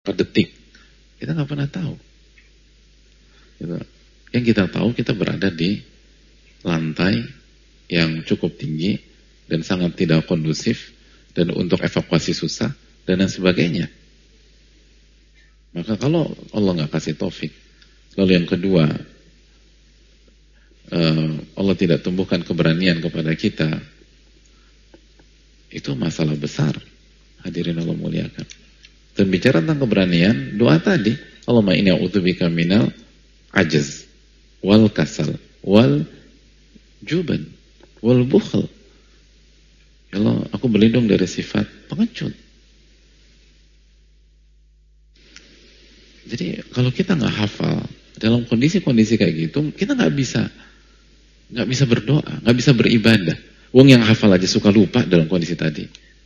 per detik. Kita nggak pernah tahu. Gitu. Yang kita tahu kita berada di lantai yang cukup tinggi dan sangat tidak kondusif dan untuk evakuasi susah dan lain sebagainya. Maka kalau Allah nggak kasih taufik, lalu yang kedua Allah tidak tumbuhkan keberanian kepada kita, itu masalah besar. Hadirin Allah muliakan. Dan bicara tentang keberanian, doa tadi, Allahumma inni a'udzubika minal ajaz wal kasal wal juban wal bukhl. Ya Allah, aku berlindung dari sifat pengecut. Jadi kalau kita nggak hafal dalam kondisi-kondisi kayak gitu, kita nggak bisa berdoa, nggak bisa beribadah. Wong yang hafal aja suka lupa dalam kondisi tadi.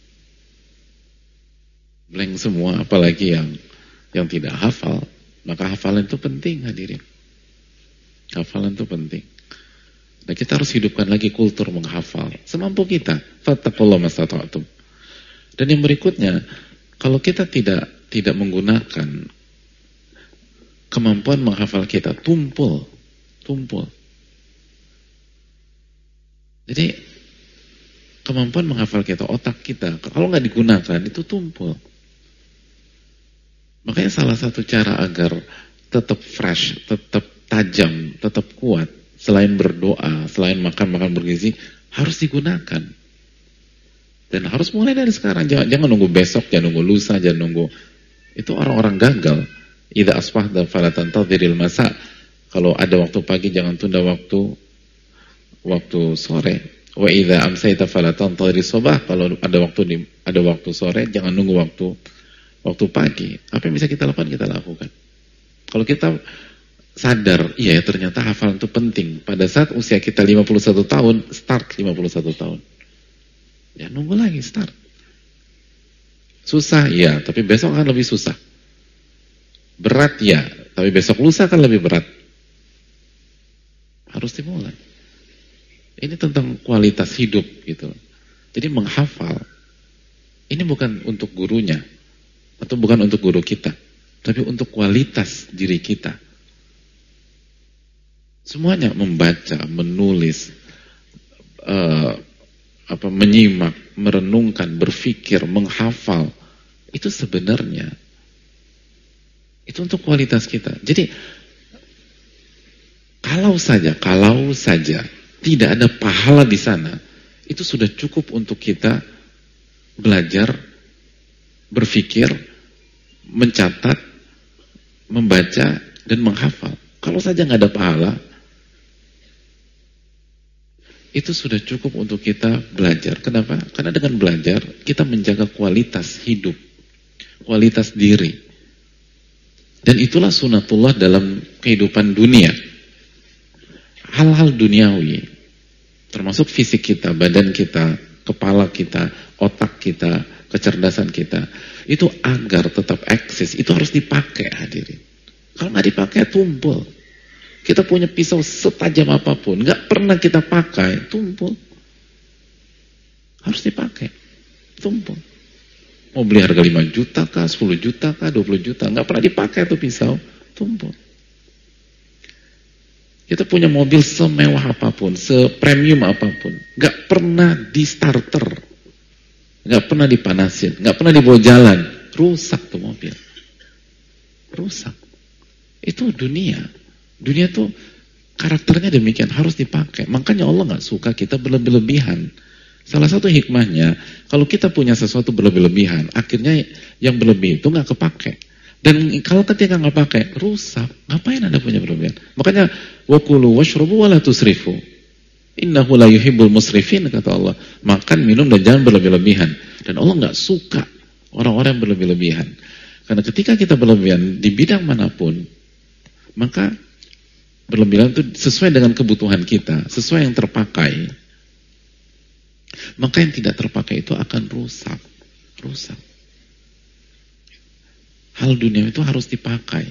Blank semua, apalagi yang tidak hafal. Maka hafalan itu penting, hadirin. Hafalan itu penting. Dan kita harus hidupkan lagi kultur menghafal semampu kita. Fattaqullaha mastata'tum. Dan yang berikutnya, kalau kita tidak menggunakan kemampuan menghafal kita, tumpul. Jadi kemampuan menghafal kita, otak kita, kalau nggak digunakan itu tumpul. Makanya salah satu cara agar tetap fresh, tetap tajam, tetap kuat, selain berdoa, selain makan bergizi, harus digunakan. Dan harus mulai dari sekarang. Jangan nunggu besok, jangan nunggu lusa, jangan nunggu. Itu orang-orang gagal. Idza asbahta fala tantadhiril masa. Kalau ada waktu pagi jangan tunda waktu sore. Wa idza amsayta fala tantadhiris sabah. Kalau ada waktu sore, jangan nunggu waktu pagi. Apa yang bisa kita lakukan, kita lakukan. Kalau kita sadar, iya ternyata hafalan itu penting. Pada saat usia kita 51 tahun, start 51 tahun. Ya nunggu lagi, start. Susah, ya, tapi besok akan lebih susah. Berat, ya, tapi besok lusa akan lebih berat. Harus dimulai. Ini tentang kualitas hidup gitu. Jadi menghafal ini bukan untuk gurunya atau bukan untuk guru kita, tapi untuk kualitas diri kita. Semuanya membaca, menulis, menyimak, merenungkan, berpikir, menghafal, itu sebenarnya itu untuk kualitas kita. Jadi kalau saja tidak ada pahala di sana, itu sudah cukup untuk kita belajar, berpikir, mencatat, membaca, dan menghafal. Kalau saja nggak ada pahala, itu sudah cukup untuk kita belajar. Kenapa? Karena dengan belajar, kita menjaga kualitas hidup, kualitas diri. Dan itulah sunatullah dalam kehidupan dunia. Hal-hal duniawi, termasuk fisik kita, badan kita, kepala kita, otak kita, kecerdasan kita, itu agar tetap eksis, itu harus dipakai, hadirin. Kalau nggak dipakai, tumpul. Kita punya pisau setajam apapun, nggak pernah kita pakai, tumpul. Harus dipakai, tumpul. Mau beli harga 5 juta kah, 10 juta kah, 20 juta, nggak pernah dipakai tuh pisau, tumpul. Kita punya mobil semewah apapun, sepremium apapun, nggak pernah di starter, nggak pernah dipanasin, nggak pernah dibawa jalan, rusak tuh mobil, rusak. Itu dunia tuh karakternya demikian, harus dipakai. Makanya Allah nggak suka kita berlebihan. Salah satu hikmahnya, kalau kita punya sesuatu berlebihan, akhirnya yang berlebih itu nggak kepake. Dan kalau ketika nggak pakai, rusak. Ngapain Anda punya berlebihan? Makanya wakulu washrobu wala tusrifu. Innahu la yuhibbul musrifin, kata Allah. Makan, minum, dan jangan berlebih-lebihan. Dan Allah nggak suka orang-orang yang berlebih-lebihan. Karena ketika kita berlebihan di bidang manapun, maka berlebihan itu sesuai dengan kebutuhan kita, sesuai yang terpakai. Maka yang tidak terpakai itu akan rusak. Hal dunia itu harus dipakai.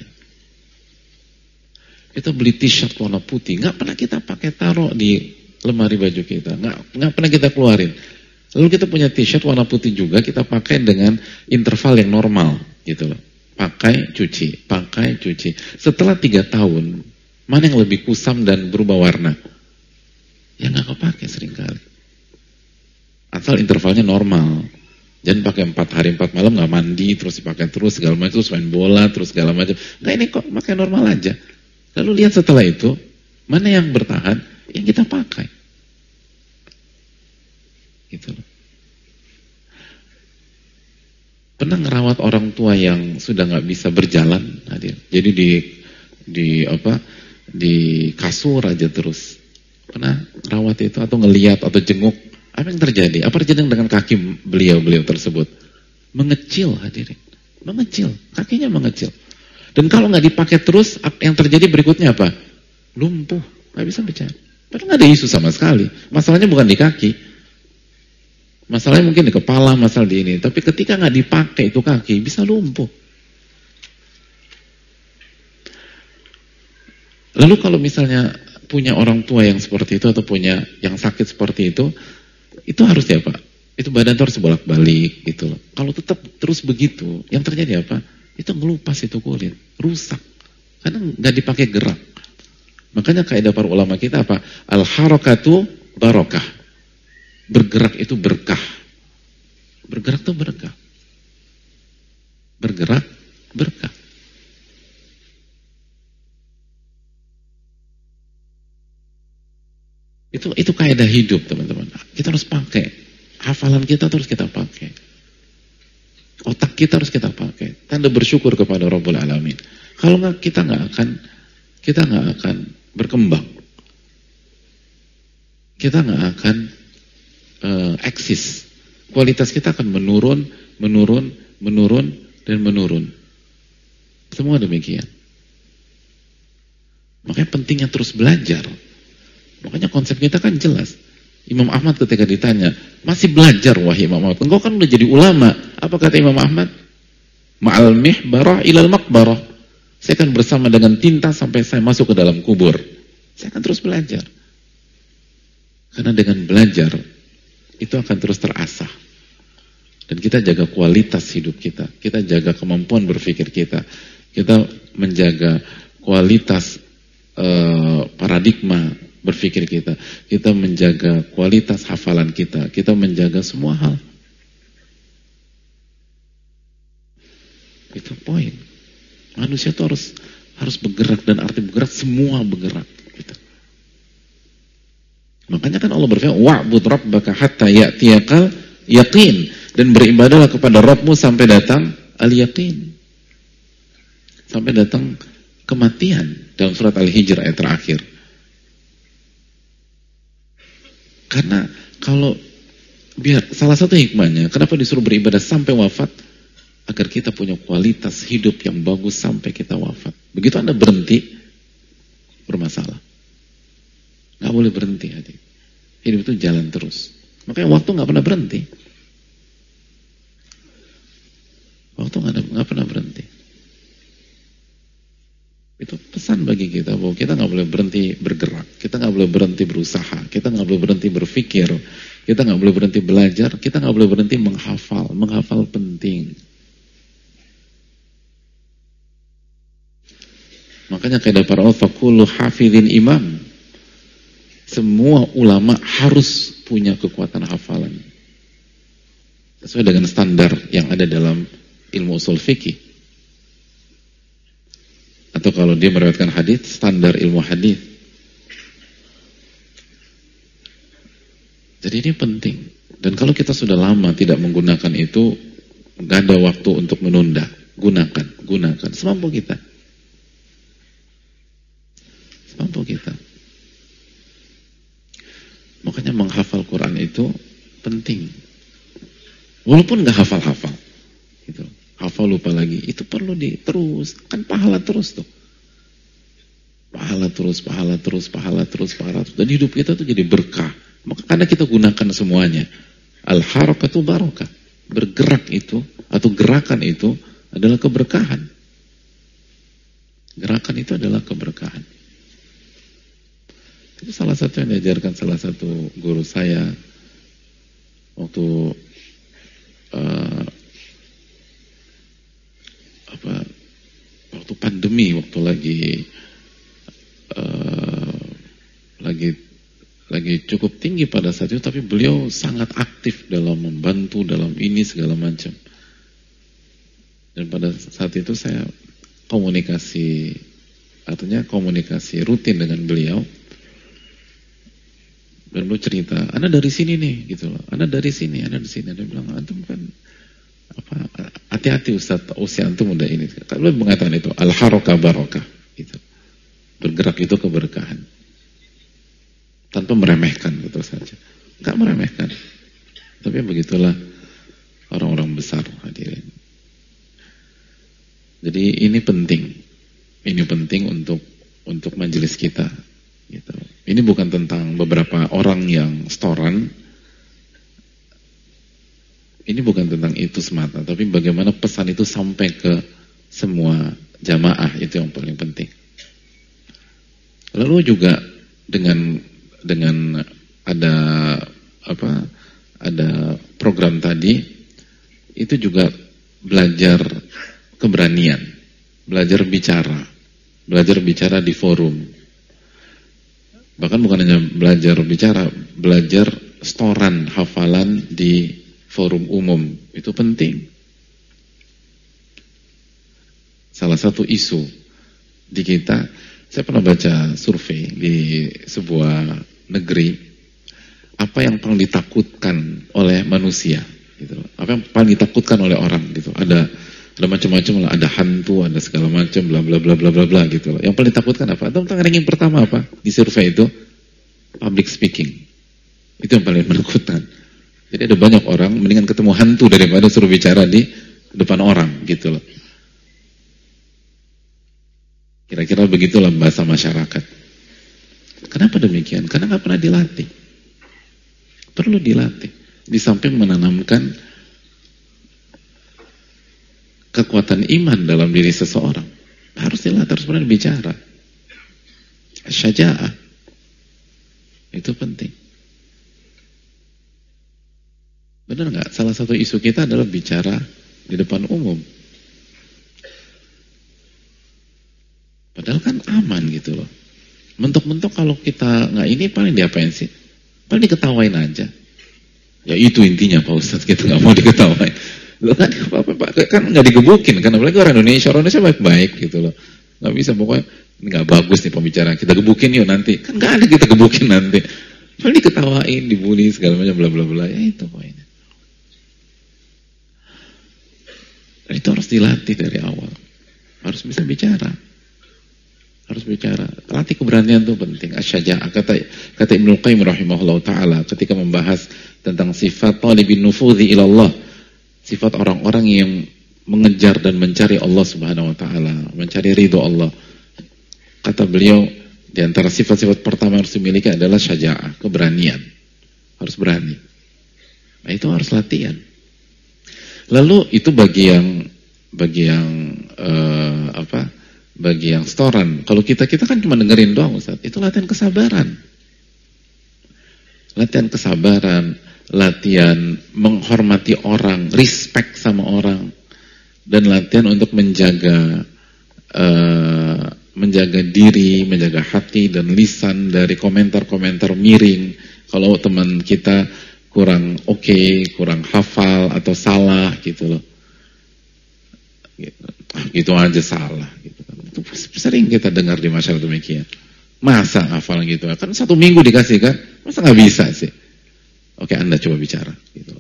Kita beli t-shirt warna putih, nggak pernah kita pakai, taruh di lemari baju kita, nggak pernah kita keluarin. Lalu kita punya t-shirt warna putih juga, kita pakai dengan interval yang normal, gitu loh. pakai, cuci, pakai, cuci. Setelah 3 tahun, mana yang lebih kusam dan berubah warna? Ya nggak kepake seringkali. Asal intervalnya normal. Jangan pakai 4 hari 4 malam nggak mandi, terus dipakai terus segala macam, terus main bola, terus segala macam. Nggak, ini kok pakai normal aja. Lalu lihat setelah itu, mana yang bertahan, yang kita pakai. Gitu loh. Pernah ngerawat orang tua yang sudah nggak bisa berjalan, hadir. Jadi di kasur aja terus. Pernah rawat itu atau ngeliat atau jenguk? Apa yang terjadi? Apa terjadi dengan kaki beliau tersebut? Mengecil, hadirin. Mengecil, kakinya mengecil. Dan kalau nggak dipakai terus, yang terjadi berikutnya apa? Lumpuh, nggak bisa bicara. Padahal nggak ada isu sama sekali. Masalahnya bukan di kaki. Masalahnya mungkin di kepala, masalah di ini. Tapi ketika nggak dipakai itu kaki, bisa lumpuh. Lalu kalau misalnya punya orang tua yang seperti itu atau punya yang sakit seperti itu harus ya Pak? Itu badan harus bolak-balik gitu loh. Kalau tetap terus begitu, yang terjadi apa? Itu ngelupas itu kulit, rusak. Karena nggak dipakai gerak. Makanya kaidah para ulama kita apa? Al-harakatu barokah. Bergerak itu berkah. Bergerak itu berkah. Bergerak berkah. Itu kaidah hidup, teman-teman. Kita harus pakai. Hafalan kita terus kita pakai. Otak kita harus kita pakai. Tanda bersyukur kepada Rabbul Alamin. Kalau nggak kita nggak akan berkembang. Kita nggak akan eksis. Kualitas kita akan menurun. Semua demikian. Makanya pentingnya terus belajar. Makanya konsep kita kan jelas. Imam Ahmad ketika ditanya, masih belajar wahai Imam Ahmad? Engkau kan udah jadi ulama. Apa kata Imam Ahmad? Ma'al mihbarah ilal maqbarah. Saya akan bersama dengan tinta sampai saya masuk ke dalam kubur. Saya akan terus belajar. Karena dengan belajar, itu akan terus terasah. Dan kita jaga kualitas hidup kita. Kita jaga kemampuan berpikir kita. Kita menjaga kualitas paradigma berpikir kita. Kita menjaga kualitas hafalan kita. Kita menjaga semua hal. Itu poin. Manusia itu harus bergerak, dan arti bergerak semua bergerak. Gitu. Makanya kan Allah berfirman, wa'bud rabbaka hatta ya'tiyakal yaqin, dan beribadahlah kepada Rabbmu sampai datang al-yaqin. Sampai datang kematian dalam surat Al-Hijr ayat terakhir. Karena kalau salah satu hikmahnya, kenapa disuruh beribadah sampai wafat? Agar kita punya kualitas hidup yang bagus sampai kita wafat. Begitu Anda berhenti, bermasalah. Nggak boleh berhenti, hati. Hidup itu jalan terus. Makanya waktu nggak pernah berhenti. Waktu nggak pernah berhenti. Itu pesan bagi kita bahwa kita nggak boleh berhenti bergerak, kita nggak boleh berhenti berusaha, kita nggak boleh berhenti berpikir, kita nggak boleh berhenti belajar, kita nggak boleh berhenti menghafal. Menghafal penting. Makanya kaidah para ulama, kullu hafidhin imam. Semua ulama harus punya kekuatan hafalan. Sesuai dengan standar yang ada dalam ilmu usul fikih. Atau kalau dia meriwayatkan hadis, standar ilmu hadis. Jadi ini penting. Dan kalau kita sudah lama tidak menggunakan itu, nggak ada waktu untuk menunda. Gunakan semampu kita. Semampu kita. Makanya menghafal Quran itu penting. Walaupun nggak hafal-hafal, gitu. Hafal lupa lagi, itu perlu terus, kan pahala terus tuh. Pahala terus. Dan hidup kita tuh jadi berkah. Maka karena kita gunakan semuanya. Al-harakatu barokah. Bergerak itu, atau gerakan itu adalah keberkahan. Gerakan itu adalah keberkahan. Itu salah satu yang diajarkan salah satu guru saya waktu pandemi, waktu lagi cukup tinggi pada saat itu, tapi beliau sangat aktif dalam membantu dalam ini segala macam. Dan pada saat itu saya komunikasi rutin dengan beliau. Dan beliau cerita, Anda dari sini nih, gitu loh. Anda dari sini, Anda di sini. Dia bilang, antum kan hati-hati Ustaz, usia antum udah ini. Beliau mengatakan itu al-harakah barakah, gitu. Bergerak itu keberkahan. Tanpa meremehkan, betul saja. Enggak meremehkan. Tapi begitulah orang-orang besar, hadirin. Jadi ini penting. Ini penting untuk majelis kita, gitu. Ini bukan tentang beberapa orang yang setoran. Ini bukan tentang itu semata, tapi bagaimana pesan itu sampai ke semua jamaah, itu yang paling penting. Lalu juga dengan ada program tadi, itu juga belajar keberanian, belajar bicara di forum. Bahkan bukan hanya belajar bicara, belajar setoran hafalan di forum umum, itu penting. Salah satu isu di kita, saya pernah baca survei di sebuah negeri, apa yang paling ditakutkan oleh manusia, gitu. Apa yang paling ditakutkan oleh orang, gitu. Ada macam-macam lah, ada hantu, ada segala macam, bla bla bla bla bla bla, gitu loh. Yang paling ditakutkan apa? Tentang ranking pertama apa di survei itu? Public speaking. Itu yang paling menakutkan. Jadi ada banyak orang mendingan ketemu hantu daripada suruh bicara di depan orang, gitu loh. Kira-kira begitulah bahasa masyarakat. Kenapa demikian? Karena nggak pernah dilatih. Perlu dilatih. Di samping menanamkan kekuatan iman dalam diri seseorang, harus dilatih, harus pernah bicara. Syaja'ah itu penting. Benar nggak? Salah satu isu kita adalah bicara di depan umum. Padahal kan aman, gitu loh. Mentok-mentok kalau kita nggak ini paling diapain sih? Paling diketawain aja. Ya itu intinya Pak Ustadz, kita nggak mau diketawain. Loh kan kan nggak digebukin, kan apalagi orang Indonesia baik-baik, gitu loh. Nggak bisa, pokoknya nggak bagus nih pembicaraan, kita gebukin yuk nanti. Kan nggak ada kita gebukin nanti. Paling diketawain, dibully segala macam bla bla bla. Ya itu poinnya. Dan itu harus dilatih dari awal. Harus bisa bicara. Harus bicara. Latih keberanian itu penting. Asy-syaja'ah, kata Ibnu Qayyim rahimahullah taala ketika membahas tentang sifat talibin nufudhi ilallah, sifat orang-orang yang mengejar dan mencari Allah Subhanahu wa taala, mencari ridho Allah. Kata beliau, di antara sifat-sifat pertama yang harus dimiliki adalah syaja'ah, keberanian. Harus berani. Nah, itu harus latihan. Lalu itu bagi yang setoran. Kalau kita kan cuma dengerin doang, Ustaz. Itu latihan kesabaran. Latihan kesabaran, latihan menghormati orang, respect sama orang, dan latihan untuk menjaga diri, menjaga hati dan lisan dari komentar-komentar miring. Kalau teman kita kurang oke, kurang hafal atau salah, gitu loh. Gitu aja salah, gitu kan. Itu sering kita dengar di masyarakat demikian. Masa hafal gitu? Kan 1 minggu dikasih kan? Masa nggak bisa sih? Oke, Anda coba bicara. Gitu.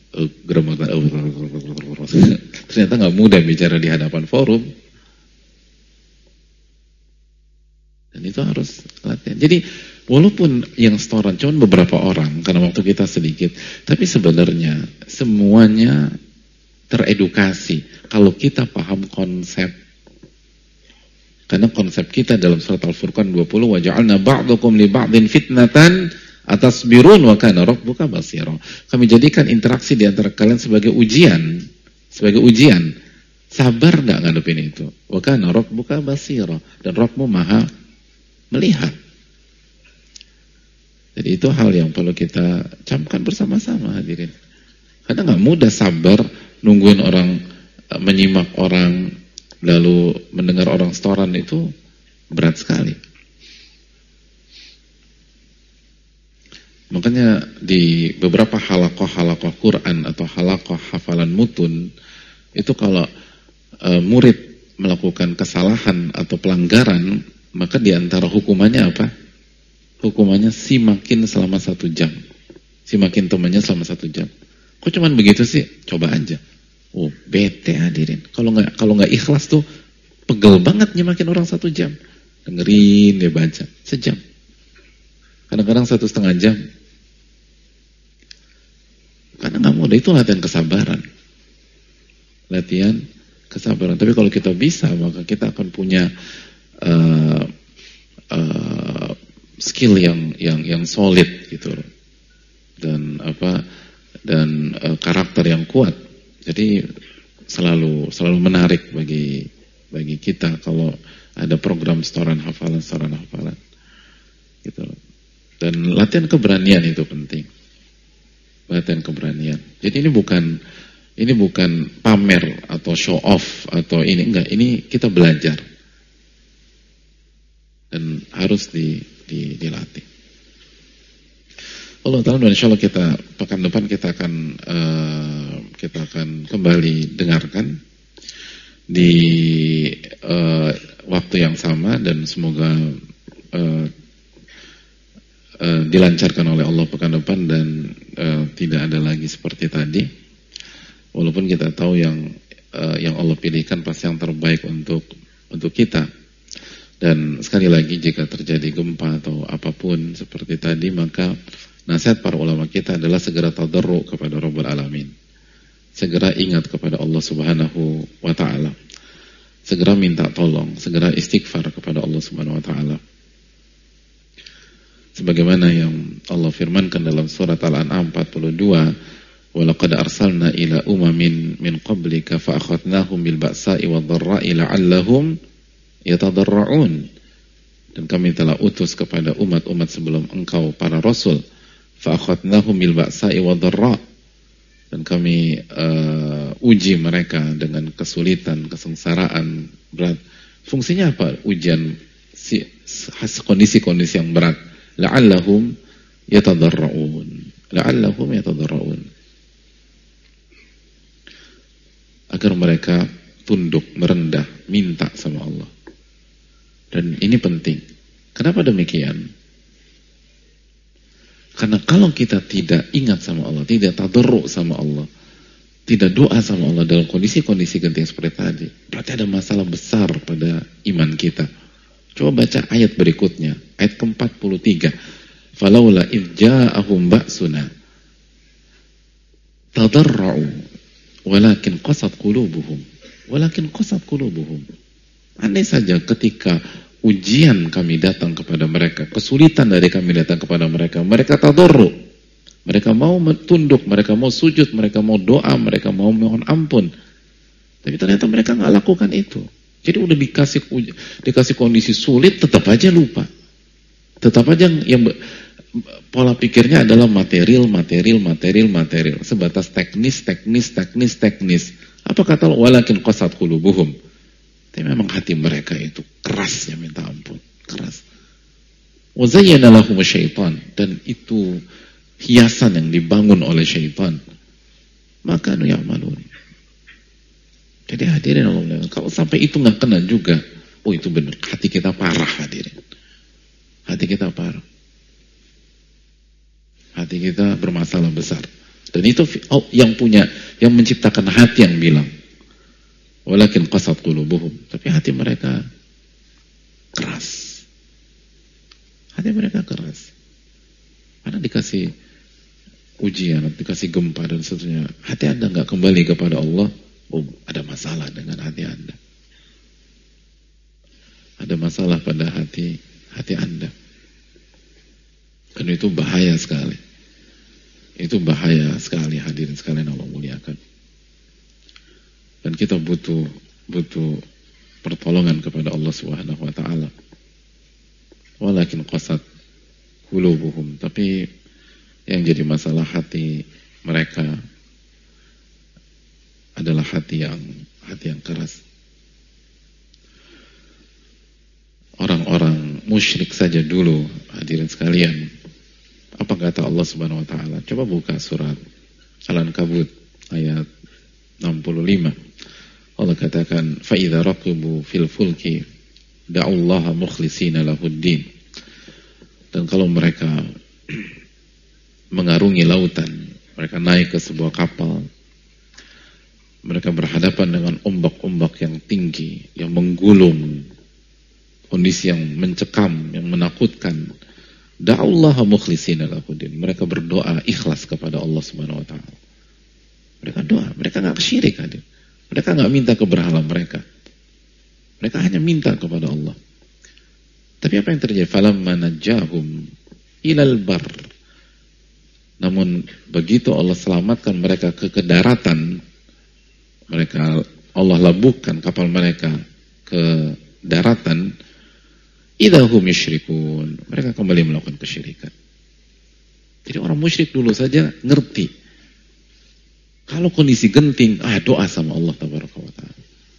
Ternyata nggak mudah bicara di hadapan forum. Dan itu harus latihan. Jadi walaupun yang setoran cuma beberapa orang, karena waktu kita sedikit, tapi sebenarnya semuanya teredukasi kalau kita paham konsep. Karena konsep kita dalam surat Al-Furqan 20, wa ja'alna ba'dakum li ba'din fitnatan atasbirun wa kana rabbuka basira. Kami jadikan interaksi di antara kalian sebagai ujian. Sabar enggak ngadepin itu? Wa kana rabbuka basira, dan Rabbmu Maha melihat. Jadi itu hal yang perlu kita camkan bersama-sama, hadirin. Karena enggak mudah sabar nungguin orang, menyimak orang lalu mendengar orang setoran itu berat sekali. Makanya di beberapa halakoh Quran atau halakoh hafalan mutun itu kalau murid melakukan kesalahan atau pelanggaran, maka diantara hukumannya apa? Hukumannya simakin selama 1 jam. Simakin temannya selama 1 jam. Kok cuman begitu sih? Coba aja. Oh, bete hadirin. Kalau nggak ikhlas tuh pegel banget nyimakin orang 1 jam. Dengerin dia baca sejam. Kadang-kadang 1,5 jam. Karena nggak mudah, itu latihan kesabaran. Latihan kesabaran. Tapi kalau kita bisa, maka kita akan punya skill yang solid gitu, dan karakter yang kuat. Jadi selalu menarik bagi kita kalau ada program setoran hafalan gitu. Dan latihan keberanian itu penting. Latihan keberanian. Jadi ini bukan pamer atau show off atau ini, enggak. Ini kita belajar. Dan harus dilatih. Allah Ta'ala, insya Allah pekan depan kita akan kembali dengarkan di waktu yang sama, dan semoga dilancarkan oleh Allah pekan depan dan tidak ada lagi seperti tadi. Walaupun kita tahu yang Allah pilihkan pasti yang terbaik untuk kita. Dan sekali lagi, jika terjadi gempa atau apapun seperti tadi, maka nasihat para ulama kita adalah segera tadarru kepada Rabbul Alamin. Segera ingat kepada Allah Subhanahu wa Ta'ala. Segera minta tolong, segera istighfar kepada Allah Subhanahu wa Ta'ala. Sebagaimana yang Allah firmankan dalam surat Al-An'am 42, "Walaqad arsalna ila umamin min qablika fa akhadnahum bil ba'sa'i wadh-dharra'i la'allahum yatadarra'un." Dan kami telah utus kepada umat-umat sebelum engkau para rasul, fa akhadnahum bil ba'sa'i wadh-dharra', dan kami uji mereka dengan kesulitan, kesengsaraan berat. Fungsinya apa? Ujian kondisi-kondisi yang berat. La'allahum yatadarra'un. La'allahum yatadarra'un. Agar mereka tunduk, merendah, minta sama Allah. Dan ini penting. Kenapa demikian? Karena kalau kita tidak ingat sama Allah, tidak tadarru sama Allah, tidak doa sama Allah dalam kondisi-kondisi genting seperti tadi, berarti ada masalah besar pada iman kita. Coba baca ayat berikutnya, ayat ke-43. Falaula idh ja'ahum ba'suna tadarra'u walakin qasat qulubuhum. Andai saja ketika ujian kami datang kepada mereka, kesulitan dari kami datang kepada mereka, mereka tadarru, mereka mau tunduk, mereka mau sujud, mereka mau doa, mereka mau mohon ampun. Tapi ternyata mereka nggak lakukan itu. Jadi udah dikasih kondisi sulit, tetap aja lupa. Tetap aja yang pola pikirnya adalah material. Sebatas teknis. Apa kata Allah? Walakin qasat qulubuhum. Tapi memang hati mereka itu kerasnya minta ampun. Keras. Wa zayyana lahumus syaitan. Dan itu hiasan yang dibangun oleh syaitan. Maka nu ya'malun. Jadi hadirin Allah, kalau sampai itu nggak kena juga, oh itu benar, hati kita parah hadirin. Hati kita parah. Hati kita bermasalah besar. Dan itu yang menciptakan hati yang bilang, walakin qasat qulubuhum. Tapi hati mereka keras. Hati mereka keras. Karena dikasih ujian, dikasih gempa dan seterusnya. Hati Anda nggak kembali kepada Allah, oh, ada masalah dengan hati Anda. Ada masalah pada hati Anda. Karena itu bahaya sekali. Itu bahaya sekali hadirin sekalian Allah muliakan. Dan kita butuh pertolongan kepada Allah Subhanahu wa Ta'ala. Walakin qasat qulubuhum. Tapi yang jadi masalah hati mereka adalah hati yang keras. orang-orang musyrik saja dulu, hadirin sekalian. Apa kata Allah Subhanahu wa taala? Coba buka surat Al-Ankabut ayat 65. Allah katakan, "Fa idza raqibu fil fulki da'ullaha mukhlishina lahuddin." Dan kalau mereka mengarungi lautan, mereka naik ke sebuah kapal, mereka berhadapan dengan ombak-ombak yang tinggi, yang menggulung, kondisi yang mencekam, yang menakutkan. Da'ullaha mukhlishina lahuddin. Mereka berdoa ikhlas kepada Allah Subhanahu wa taala. Mereka doa, mereka enggak syirik, hadir. Mereka enggak minta ke berhala mereka. Mereka hanya minta kepada Allah. Tapi apa yang terjadi? Falamma najjahum ilal bar. Namun begitu Allah selamatkan mereka ke daratan, mereka Allah labuhkan kapal mereka ke daratan, idahum yusyrikun. Mereka kembali melakukan kesyirikan. Jadi orang musyrik dulu saja ngerti. Kalau kondisi genting, doa sama Allah tabaraka wa ta'ala.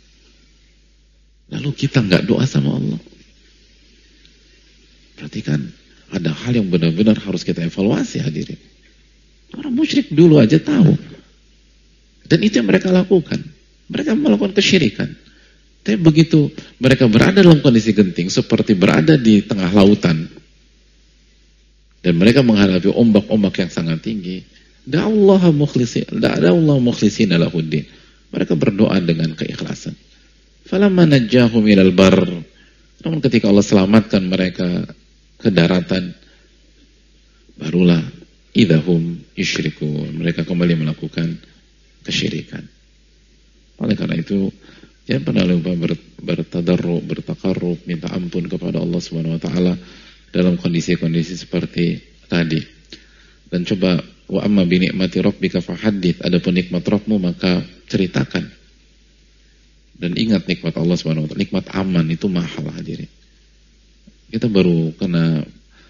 Lalu kita nggak doa sama Allah. Perhatikan, ada hal yang benar-benar harus kita evaluasi, hadirin. Orang musyrik dulu aja tahu. Dan itu yang mereka lakukan. Mereka melakukan kesyirikan. Tapi begitu mereka berada dalam kondisi genting, seperti berada di tengah lautan, dan mereka menghadapi ombak-ombak yang sangat tinggi, da'ullaha mukhlishina lahuddin. Mereka berdoa dengan keikhlasan. Falamma najjahum ilal bar. Namun ketika Allah selamatkan mereka ke daratan, barulah idahum yusyrikun. Mereka kembali melakukan kesyirikan. Oleh karena itu, jangan pernah lupa bertadarruk, bertakarrub, minta ampun kepada Allah Subhanahu wa taala dalam kondisi-kondisi seperti tadi. Dan coba, wa amma bi ni'mati rabbika fahaddits, adapun nikmat Rabbmu maka ceritakan. Dan ingat nikmat Allah Subhanahu wa taala, nikmat aman itu mahal, hadirin. Kita baru kena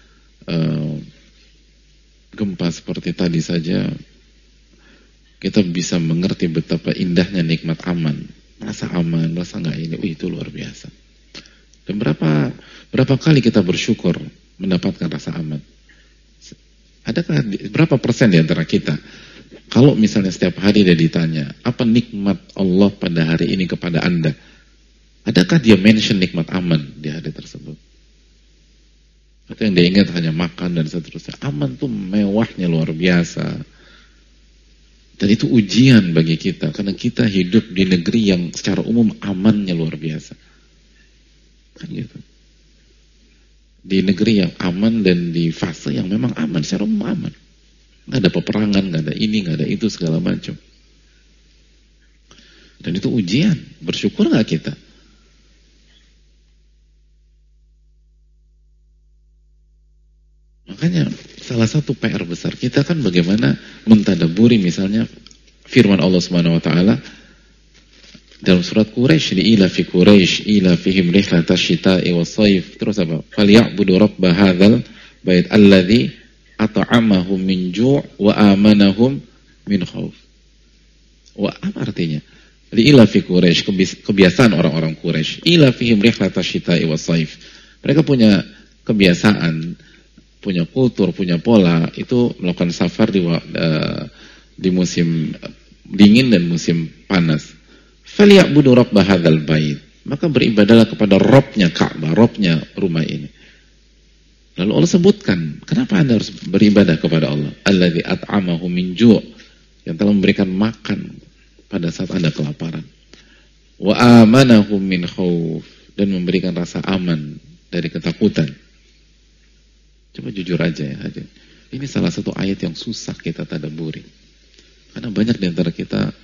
gempa seperti tadi saja, kita bisa mengerti betapa indahnya nikmat aman. Merasa aman, merasa enggak ini, itu luar biasa. Dan berapa kali kita bersyukur mendapatkan rasa aman? Adakah berapa persen di antara kita, kalau misalnya setiap hari dia ditanya, apa nikmat Allah pada hari ini kepada Anda? Adakah dia mention nikmat aman di hari tersebut? Atau yang dia ingat hanya makan dan seterusnya? Aman tuh mewahnya luar biasa. Dan itu ujian bagi kita, karena kita hidup di negeri yang secara umum amannya luar biasa. Kan gitu. Di negeri yang aman dan di fase yang memang aman, secara umum aman. Nggak ada peperangan, nggak ada ini, nggak ada itu, segala macam. Dan itu ujian. Bersyukur nggak kita? Makanya salah satu PR besar kita kan bagaimana mentadaburi misalnya firman Allah Subhanahu wa taala dalam surat Quraisy, ila fi Quraisy ila fihim rihlatash shita'i was-shaif. Terus apa? Falyabudu rabb hadzal bait alladzi at'amahum min ju' wa amanahum min khauf. Wa apa artinya? Ila fi Quraisy, kebiasaan orang-orang Quraisy. Ila fihim rihlatash shita'i was-shaif. Mereka punya kebiasaan, punya kultur, punya pola, itu melakukan safar di musim dingin dan musim panas. Falyabudu rabb hadzal bait. Maka beribadahlah kepada Rabbnya Ka'bah, Rabbnya rumah ini. Lalu Allah sebutkan, kenapa Anda harus beribadah kepada Allah? Alladzi at'amahu min ju', yang telah memberikan makan pada saat Anda kelaparan. Wa amanahum min khauf, dan memberikan rasa aman dari ketakutan. Coba jujur aja ya, hadir. Ini salah satu ayat yang susah kita tadaburi. Karena banyak di antara kita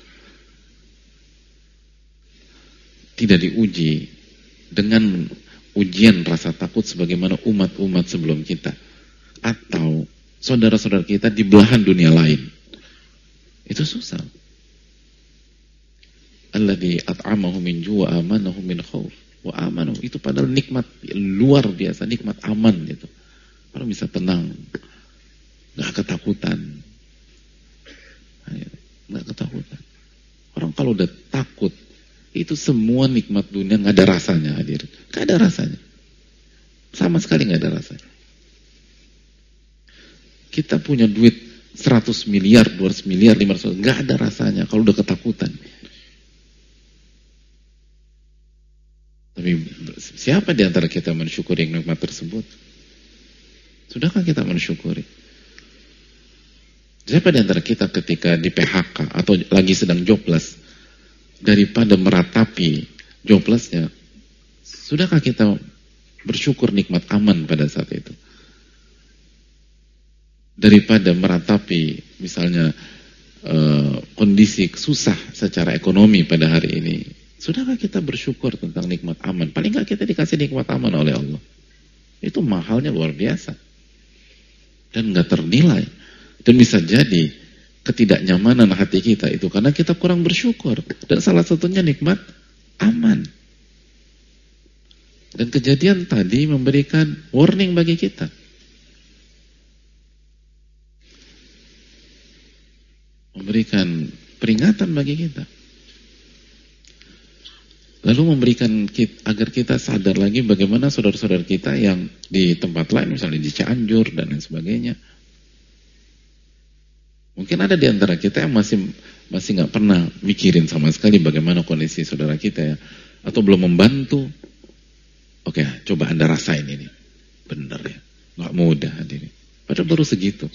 tidak diuji dengan ujian rasa takut sebagaimana umat-umat sebelum kita. Atau saudara-saudara kita di belahan dunia lain. Itu susah. Alladzi at'amahu min ju' wa amanahu min khauf. Wa amanahu, itu padahal nikmat luar biasa, nikmat aman itu. Orang bisa tenang, nggak ketakutan, nggak ketakutan. Orang kalau udah takut, itu semua nikmat dunia nggak ada rasanya, hadir, nggak ada rasanya. Sama sekali nggak ada rasanya. Kita punya duit 100 miliar, 200 miliar, 500 miliar, nggak ada rasanya kalau udah ketakutan. Tapi siapa di antara kita mensyukuri nikmat tersebut? Sudahkah kita mensyukuri? Siapa di antara kita ketika di PHK atau lagi sedang jobless, daripada meratapi joblessnya, sudahkah kita bersyukur nikmat aman pada saat itu? Daripada meratapi misalnya kondisi susah secara ekonomi pada hari ini, sudahkah kita bersyukur tentang nikmat aman? Paling nggak kita dikasih nikmat aman oleh Allah. Itu mahalnya luar biasa dan nggak ternilai. Dan bisa jadi ketidaknyamanan hati kita itu karena kita kurang bersyukur. Dan salah satunya nikmat aman. Dan kejadian tadi memberikan warning bagi kita. Memberikan peringatan bagi kita. Lalu memberikan agar kita sadar lagi bagaimana saudara-saudara kita yang di tempat lain, misalnya di Cianjur dan lain sebagainya. Mungkin ada di antara kita yang masih nggak pernah mikirin sama sekali bagaimana kondisi saudara kita ya, atau belum membantu. Oke, coba Anda rasain ini, bener ya, nggak mudah hadirin. Padahal baru segitu.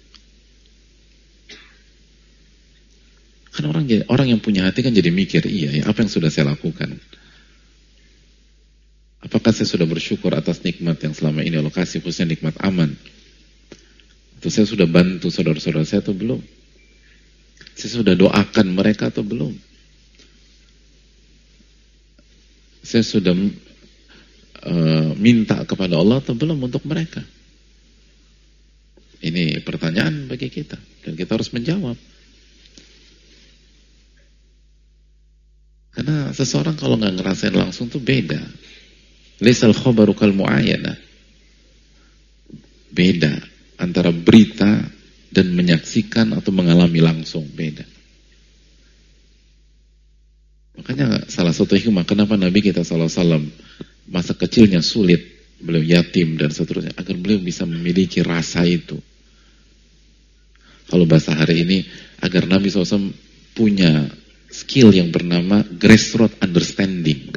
Kan orang yang punya hati kan jadi mikir, iya ya, apa yang sudah saya lakukan? Apakah saya sudah bersyukur atas nikmat yang selama ini Allah kasih, khususnya nikmat aman? Atau saya sudah bantu saudara-saudara saya atau belum? Saya sudah doakan mereka atau belum? Saya sudah minta kepada Allah atau belum untuk mereka? Ini pertanyaan bagi kita dan kita harus menjawab. Karena seseorang kalau nggak ngerasain langsung tuh beda. Laisal khabaru kal mu'ayyana. Beda antara berita dan menyaksikan atau mengalami langsung, beda. Makanya salah satu hikmah kenapa Nabi kita SAW masa kecilnya sulit, beliau yatim dan seterusnya, agar beliau bisa memiliki rasa itu. Kalau bahasa hari ini, agar Nabi SAW punya skill yang bernama grassroots understanding.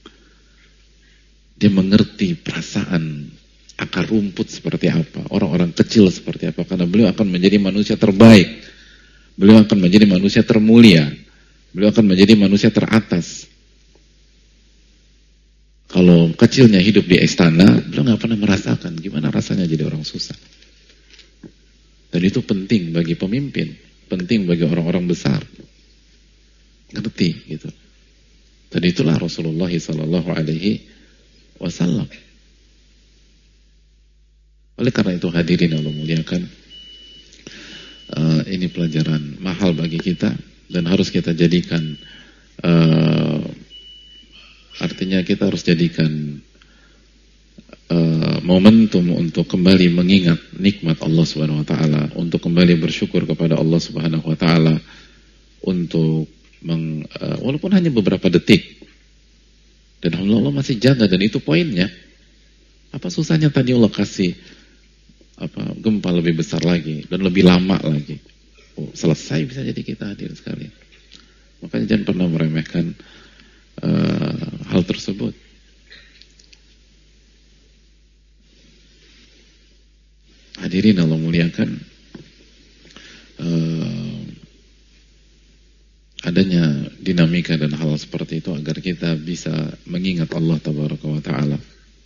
Dia mengerti perasaan akar rumput seperti apa, orang-orang kecil seperti apa, karena beliau akan menjadi manusia terbaik, beliau akan menjadi manusia termulia, beliau akan menjadi manusia teratas. Kalau kecilnya hidup di istana, beliau nggak pernah merasakan gimana rasanya jadi orang susah. Dan itu penting bagi pemimpin, penting bagi orang-orang besar, ngerti gitu. Dan itulah Rasulullah SAW. Oleh karena itu hadirin Allah muliakan, ini pelajaran mahal bagi kita dan harus kita jadikan, artinya kita harus jadikan momentum untuk kembali mengingat nikmat Allah Subhanahu Wa Taala, untuk kembali bersyukur kepada Allah Subhanahu Wa Taala, untuk walaupun hanya beberapa detik, dan Allah masih jaga, dan itu poinnya. Apa susahnya tadi Allah kasih gempa lebih besar lagi dan lebih lama lagi. Selesai bisa jadi kita hadir sekali. Makanya jangan pernah meremehkan hal tersebut. Hadirin Allah muliakan, adanya dinamika dan hal seperti itu agar kita bisa mengingat Allah Tabaraka wa Ta'ala.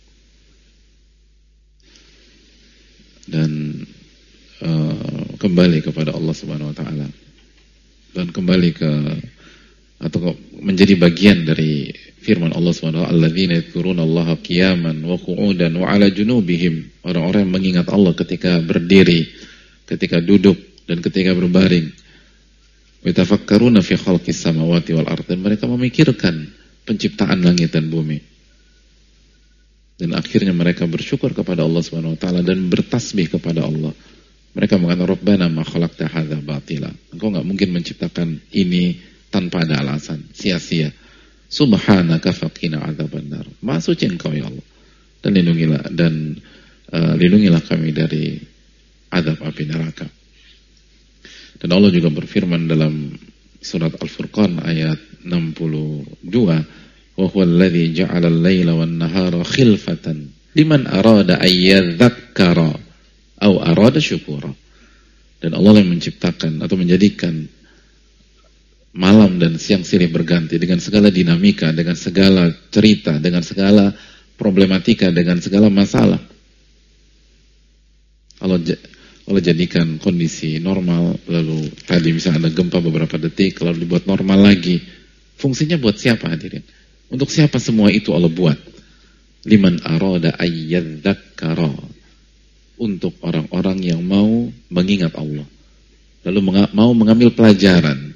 Dan kembali kepada Allah Subhanahu Wa Taala, dan kembali ke atau menjadi bagian dari firman Allah Subhanahu Wa Taala, alladzina yadhkuruna Allaha qiyaman wa qu'udan wa 'ala junubihim, orang-orang yang mengingat Allah ketika berdiri, ketika duduk dan ketika berbaring. Wa tafakkaruna fi khalqis samawati wal ardh, mereka memikirkan penciptaan langit dan bumi. Dan akhirnya mereka bersyukur kepada Allah Subhanahu Wa Taala dan bertasbih kepada Allah. Mereka mengatakan, Rabbana ma khalaqta hadza batila. Engkau enggak mungkin menciptakan ini tanpa ada alasan, sia-sia. Subhanaka faqina adzabannar. Maha suci Engkau ya Allah. dan lindungilah kami dari azab api neraka. Dan Allah juga berfirman dalam surat Al-Furqan ayat 62, wa huwal ladzi ja'ala al-laila wan-nahara khilfatan liman arada ayyadzakkara aw arada syukura. Dan Allah yang menciptakan atau menjadikan malam dan siang silih berganti dengan segala dinamika, dengan segala cerita, dengan segala problematika, dengan segala masalah. Allah jadikan kondisi normal, lalu tadi misalnya ada gempa beberapa detik, lalu dibuat normal lagi. Fungsinya buat siapa hadirin? Untuk siapa semua itu Allah buat? Liman arada ayyadzakkara. Untuk orang-orang yang mau mengingat Allah, lalu mau mengambil pelajaran.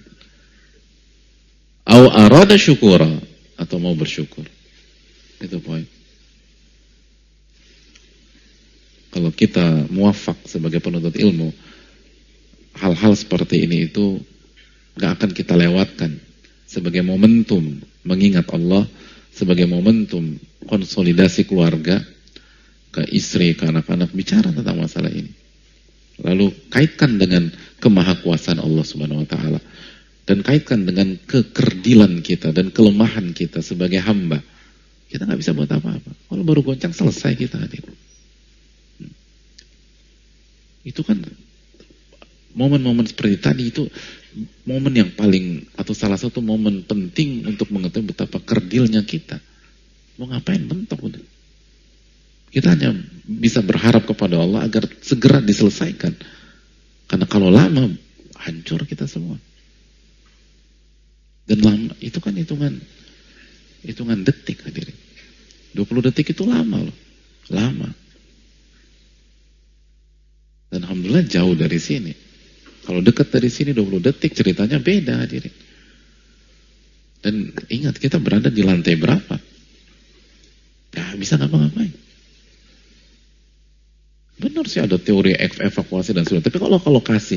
Au arada syukura, atau mau bersyukur. Itu poin. Kalau kita muwafaq sebagai penuntut ilmu, hal-hal seperti ini itu gak akan kita lewatkan sebagai momentum mengingat Allah, sebagai momentum konsolidasi keluarga, ke istri, ke anak-anak, bicara tentang masalah ini. Lalu kaitkan dengan kemahakuasaan Allah Subhanahu wa taala, dan kaitkan dengan kekerdilan kita dan kelemahan kita sebagai hamba. Kita gak bisa buat apa-apa. Kalau baru goncang selesai kita hadir. Itu kan momen-momen seperti tadi itu momen yang paling, atau salah satu momen penting untuk mengetahui betapa kerdilnya kita. Mau ngapain, bentok udah. Kita hanya bisa berharap kepada Allah agar segera diselesaikan. Karena kalau lama hancur kita semua. Dan lama itu kan hitungan detik hadirin. 20 detik itu lama loh. Lama. Dan alhamdulillah jauh dari sini. Kalau dekat dari sini 20 detik ceritanya beda hadirin. Dan ingat kita berada di lantai berapa? Gak bisa ngapa-ngapain. Benar sih ada teori evakuasi dan sebagainya. Tapi kalau lokasi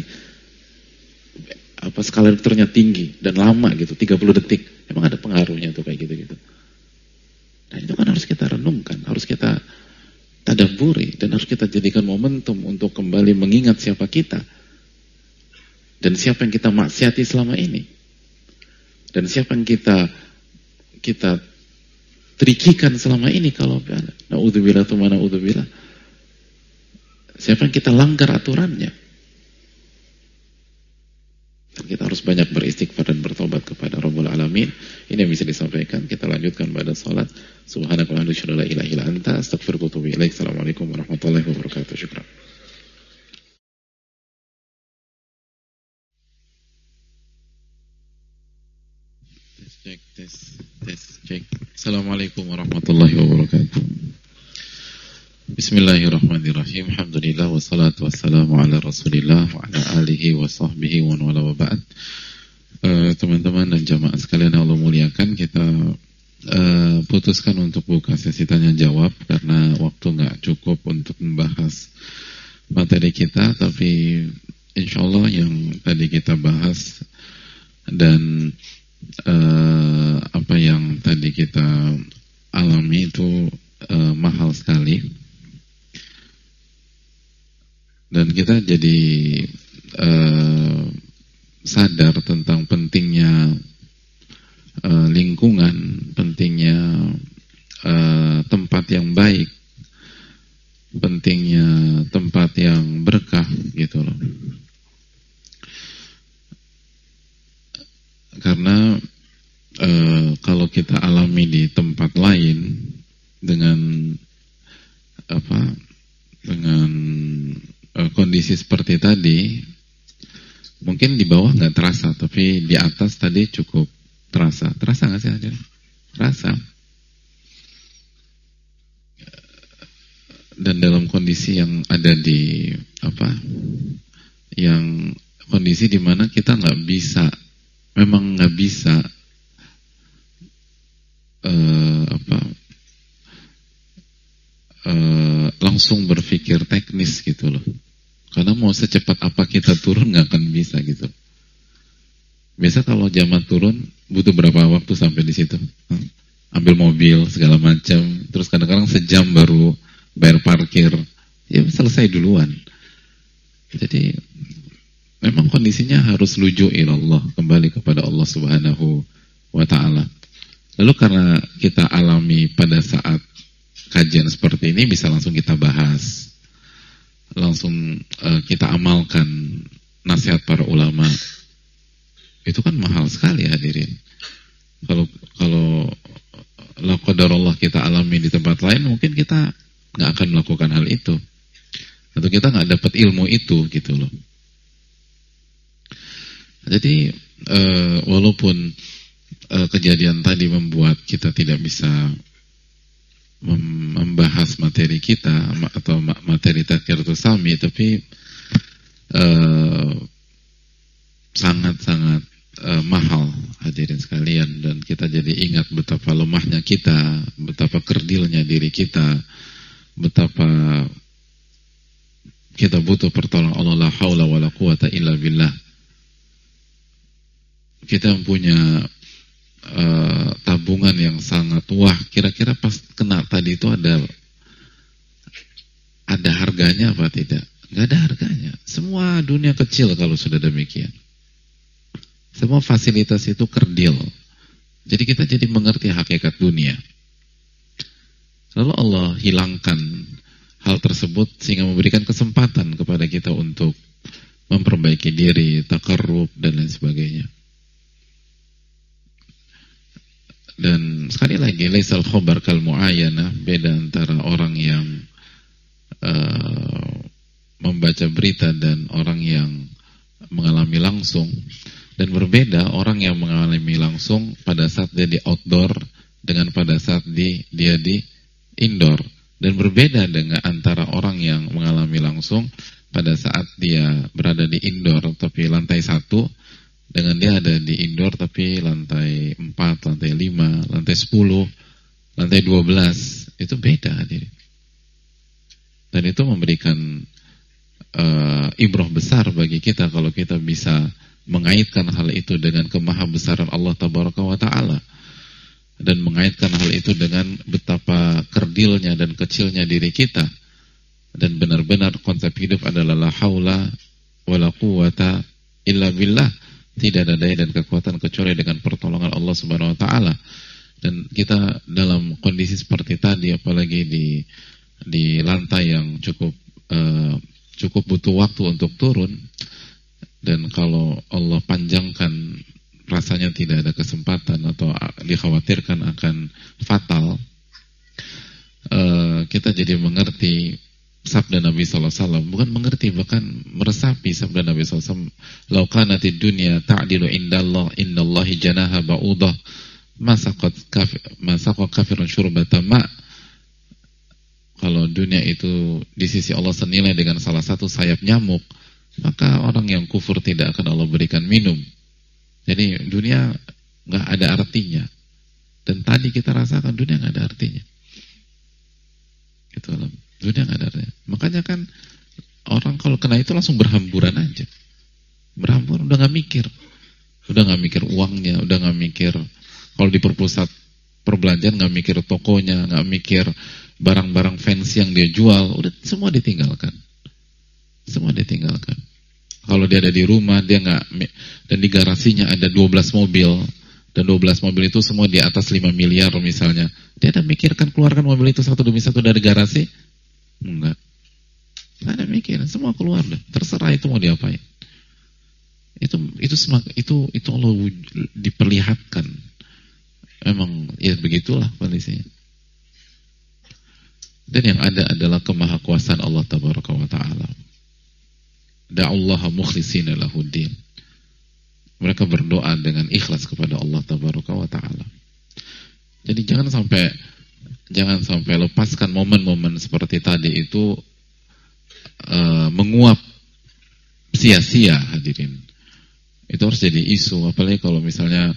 skala Richternya tinggi dan lama gitu, 30 detik, emang ada pengaruhnya tuh kayak gitu-gitu. Dan itu kan harus kita renungkan, harus kita tadabburi, dan harus kita jadikan momentum untuk kembali mengingat siapa kita dan siapa yang kita maksiati selama ini, dan siapa yang kita terikikan selama ini. Kalau naudzubillah tsumma naudzubillah, siapa yang kita langgar aturannya. Dan kita harus banyak beristighfar dan bertobat kepada Rabbul Alamin. Ini yang bisa disampaikan. Kita lanjutkan pada salat. Subhanakallahumma wa bihamdika la ilaha illa anta astaghfiruka wa atubu ilaik. Assalamualaikum warahmatullahi wabarakatuh. Syukran. Tes cek. Assalamualaikum warahmatullahi wabarakatuh. Bismillahirrahmanirrahim. Alhamdulillah wassalatu wassalamu ala Rasulillah wa ala alihi wa sahbihi wa wala wa ba'd. Teman-teman dan jamaah sekalian yang Allah muliakan, kita putuskan untuk buka sesi tanya jawab karena waktu nggak cukup untuk membahas materi kita, tapi insyaallah yang tadi kita bahas dan apa yang tadi kita alami itu mahal sekali. Dan kita jadi sadar tentang pentingnya lingkungan, pentingnya tempat yang baik, pentingnya tempat yang berkah gitu loh. Karena kalau kita alami di tempat lain dengan kondisi seperti tadi, mungkin di bawah nggak terasa, tapi di atas tadi cukup terasa. Terasa nggak sih Hadir? Terasa. Dan dalam kondisi yang ada di yang kondisi di mana kita nggak bisa, memang nggak bisa langsung berpikir teknis gitu loh. Karena mau secepat apa kita turun nggak akan bisa gitu. Biasa kalau zaman turun butuh berapa waktu sampai di situ? ambil mobil segala macam, terus kadang-kadang sejam baru bayar parkir, ya selesai duluan. Jadi memang kondisinya harus luju ilallah, kembali kepada Allah Subhanahu wa ta'ala. Lalu karena kita alami pada saat kajian seperti ini, bisa langsung kita bahas, langsung kita amalkan nasihat para ulama. Itu kan mahal sekali hadirin. Kalau la qadarullah kita alami di tempat lain, mungkin kita nggak akan melakukan hal itu, atau kita nggak dapat ilmu itu gitu loh. Jadi walaupun kejadian tadi membuat kita tidak bisa membahas materi kita atau materi tadzkiratus sami, tapi sangat-sangat mahal hadirin sekalian, dan kita jadi ingat betapa lemahnya kita, betapa kerdilnya diri kita, betapa kita butuh pertolongan Allah, la haula wala quwata illa billah. Kita punya tabungan yang sangat wah, kira-kira pas kena tadi itu ada harganya apa tidak? Nggak ada harganya. Semua dunia kecil kalau sudah demikian. Semua fasilitas itu kerdil. Jadi kita jadi mengerti hakikat dunia. Lalu Allah hilangkan hal tersebut sehingga memberikan kesempatan kepada kita untuk memperbaiki diri, takarrub dan lain sebagainya. Dan sekali lagi, laisal khabar kal mu'ayyana, beda antara orang yang membaca berita dan orang yang mengalami langsung. Dan berbeda orang yang mengalami langsung pada saat dia di outdoor dengan pada saat dia di indoor. Dan berbeda dengan antara orang yang mengalami langsung pada saat dia berada di indoor tapi lantai 1, dengan dia ada di indoor tapi lantai 4, lantai 5, lantai 10, lantai 12. Itu beda hadirin. Dan itu memberikan ibrah besar bagi kita kalau kita bisa mengaitkan hal itu dengan kemahabesaran Allah Tabaraka wa Ta'ala, dan mengaitkan hal itu dengan betapa kerdilnya dan kecilnya diri kita, dan benar-benar konsep hidup adalah la haula wala quwata illa billah, tidak ada daya dan kekuatan kecuali dengan pertolongan Allah Subhanahu wa Ta'ala. Dan kita dalam kondisi seperti tadi, apalagi di lantai yang cukup butuh waktu untuk turun, dan kalau Allah panjangkan rasanya tidak ada kesempatan atau dikhawatirkan akan fatal, kita jadi mengerti sabda Nabi SAW, bukan mengerti, bahkan meresapi sabda Nabi SAW, "Lau kanatid dunya ta'dilu indallahi janaha ba'udah, masaqat kafirun syurbata ma." Kalau dunia itu di sisi Allah senilai dengan salah satu sayap nyamuk, maka orang yang kufur tidak akan Allah berikan minum. Jadi dunia nggak ada artinya. Dan tadi kita rasakan dunia nggak ada artinya. Gitu, dunia nggak ada artinya. Makanya kan orang kalau kena itu langsung berhamburan aja. Berhamburan, udah nggak mikir. Udah nggak mikir uangnya, udah nggak mikir kalau di perpusat perbelanjaan, nggak mikir tokonya, nggak mikir barang-barang fancy yang dia jual, udah semua ditinggalkan. Semua ditinggalkan. Kalau dia ada di rumah, dia nggak, dan di garasinya ada 12 mobil, dan 12 mobil itu semua di atas 5 miliar misalnya, dia ada mikirkan keluarkan mobil itu satu demi satu dari garasi? Enggak. Nggak ada mikir, semua keluar deh. Terserah itu mau diapain. Itu Allah diperlihatkan. Memang ya begitulah kondisinya. Dan yang ada adalah kemahakuasaan Allah Tabaraka wa Ta'ala. Da'ullaha mukhlisina lahuddin. Mereka berdoa dengan ikhlas kepada Allah Tabaraka wa Ta'ala. Jadi jangan sampai lepaskan momen-momen seperti tadi itu menguap sia-sia hadirin. Itu harus jadi isu, apalagi kalau misalnya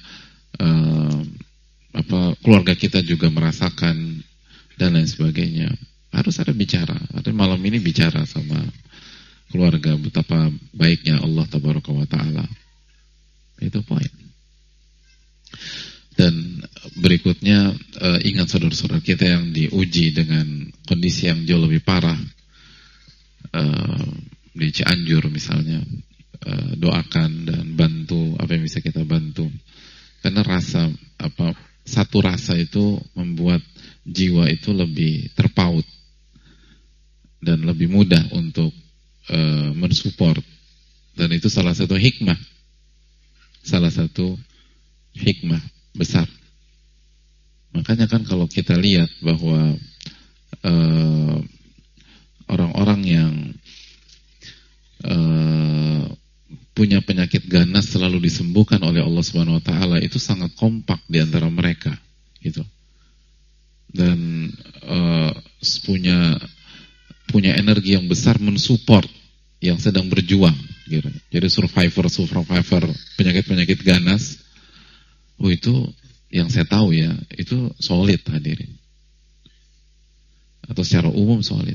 keluarga kita juga merasakan dan lain sebagainya. Harus ada bicara. Ada malam ini bicara sama keluarga betapa baiknya Allah Tabaraka wa Ta'ala. Itu poin. Dan berikutnya ingat saudara-saudara kita yang diuji dengan kondisi yang jauh lebih parah, di Cianjur misalnya, doakan dan bantu apa yang bisa kita bantu, karena satu rasa itu membuat jiwa itu lebih terpaut dan lebih mudah untuk mensupport, dan itu salah satu hikmah besar. Makanya kan kalau kita lihat bahwa orang-orang yang punya penyakit ganas selalu disembuhkan oleh Allah Subhanahu wa taala, itu sangat kompak di antara mereka gitu. Dan punya energi yang besar mensupport yang sedang berjuang gitu. Jadi survivor penyakit-penyakit ganas, itu yang saya tahu ya, itu solid hadirin. Atau secara umum solid.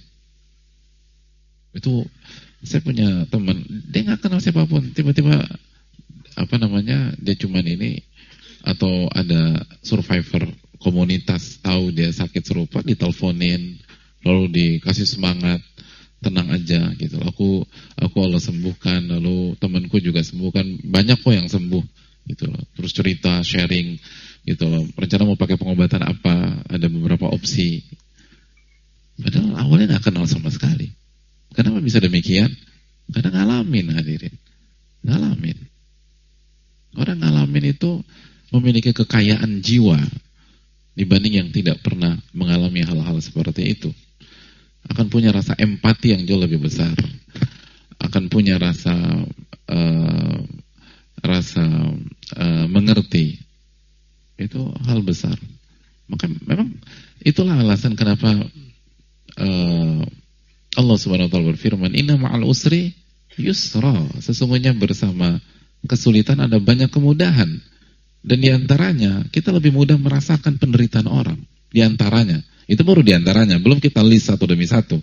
Itu saya punya teman, dia nggak kenal siapapun, tiba-tiba dia cuman ini, atau ada survivor komunitas tahu dia sakit serupa, diteleponin, lalu dikasih semangat, tenang aja gitu. Aku Allah sembuhkan, lalu temanku juga sembuhkan, banyak kok yang sembuh gitu loh. Terus cerita, sharing gitu loh. Rencana mau pakai pengobatan apa, ada beberapa opsi. Padahal awalnya nggak kenal sama sekali. Kenapa bisa demikian? Karena ngalamin hadirin. Ngalamin. Orang ngalamin itu memiliki kekayaan jiwa dibanding yang tidak pernah mengalami hal-hal seperti itu. Akan punya rasa empati yang jauh lebih besar. Akan punya rasa mengerti. Itu hal besar. Maka memang itulah alasan kenapa Allah Subhanahu wa taala berfirman, "Inna ma'al usri yusra." Sesungguhnya bersama kesulitan ada banyak kemudahan. Dan diantaranya kita lebih mudah merasakan penderitaan orang. Diantaranya, itu baru diantaranya, belum kita list satu demi satu.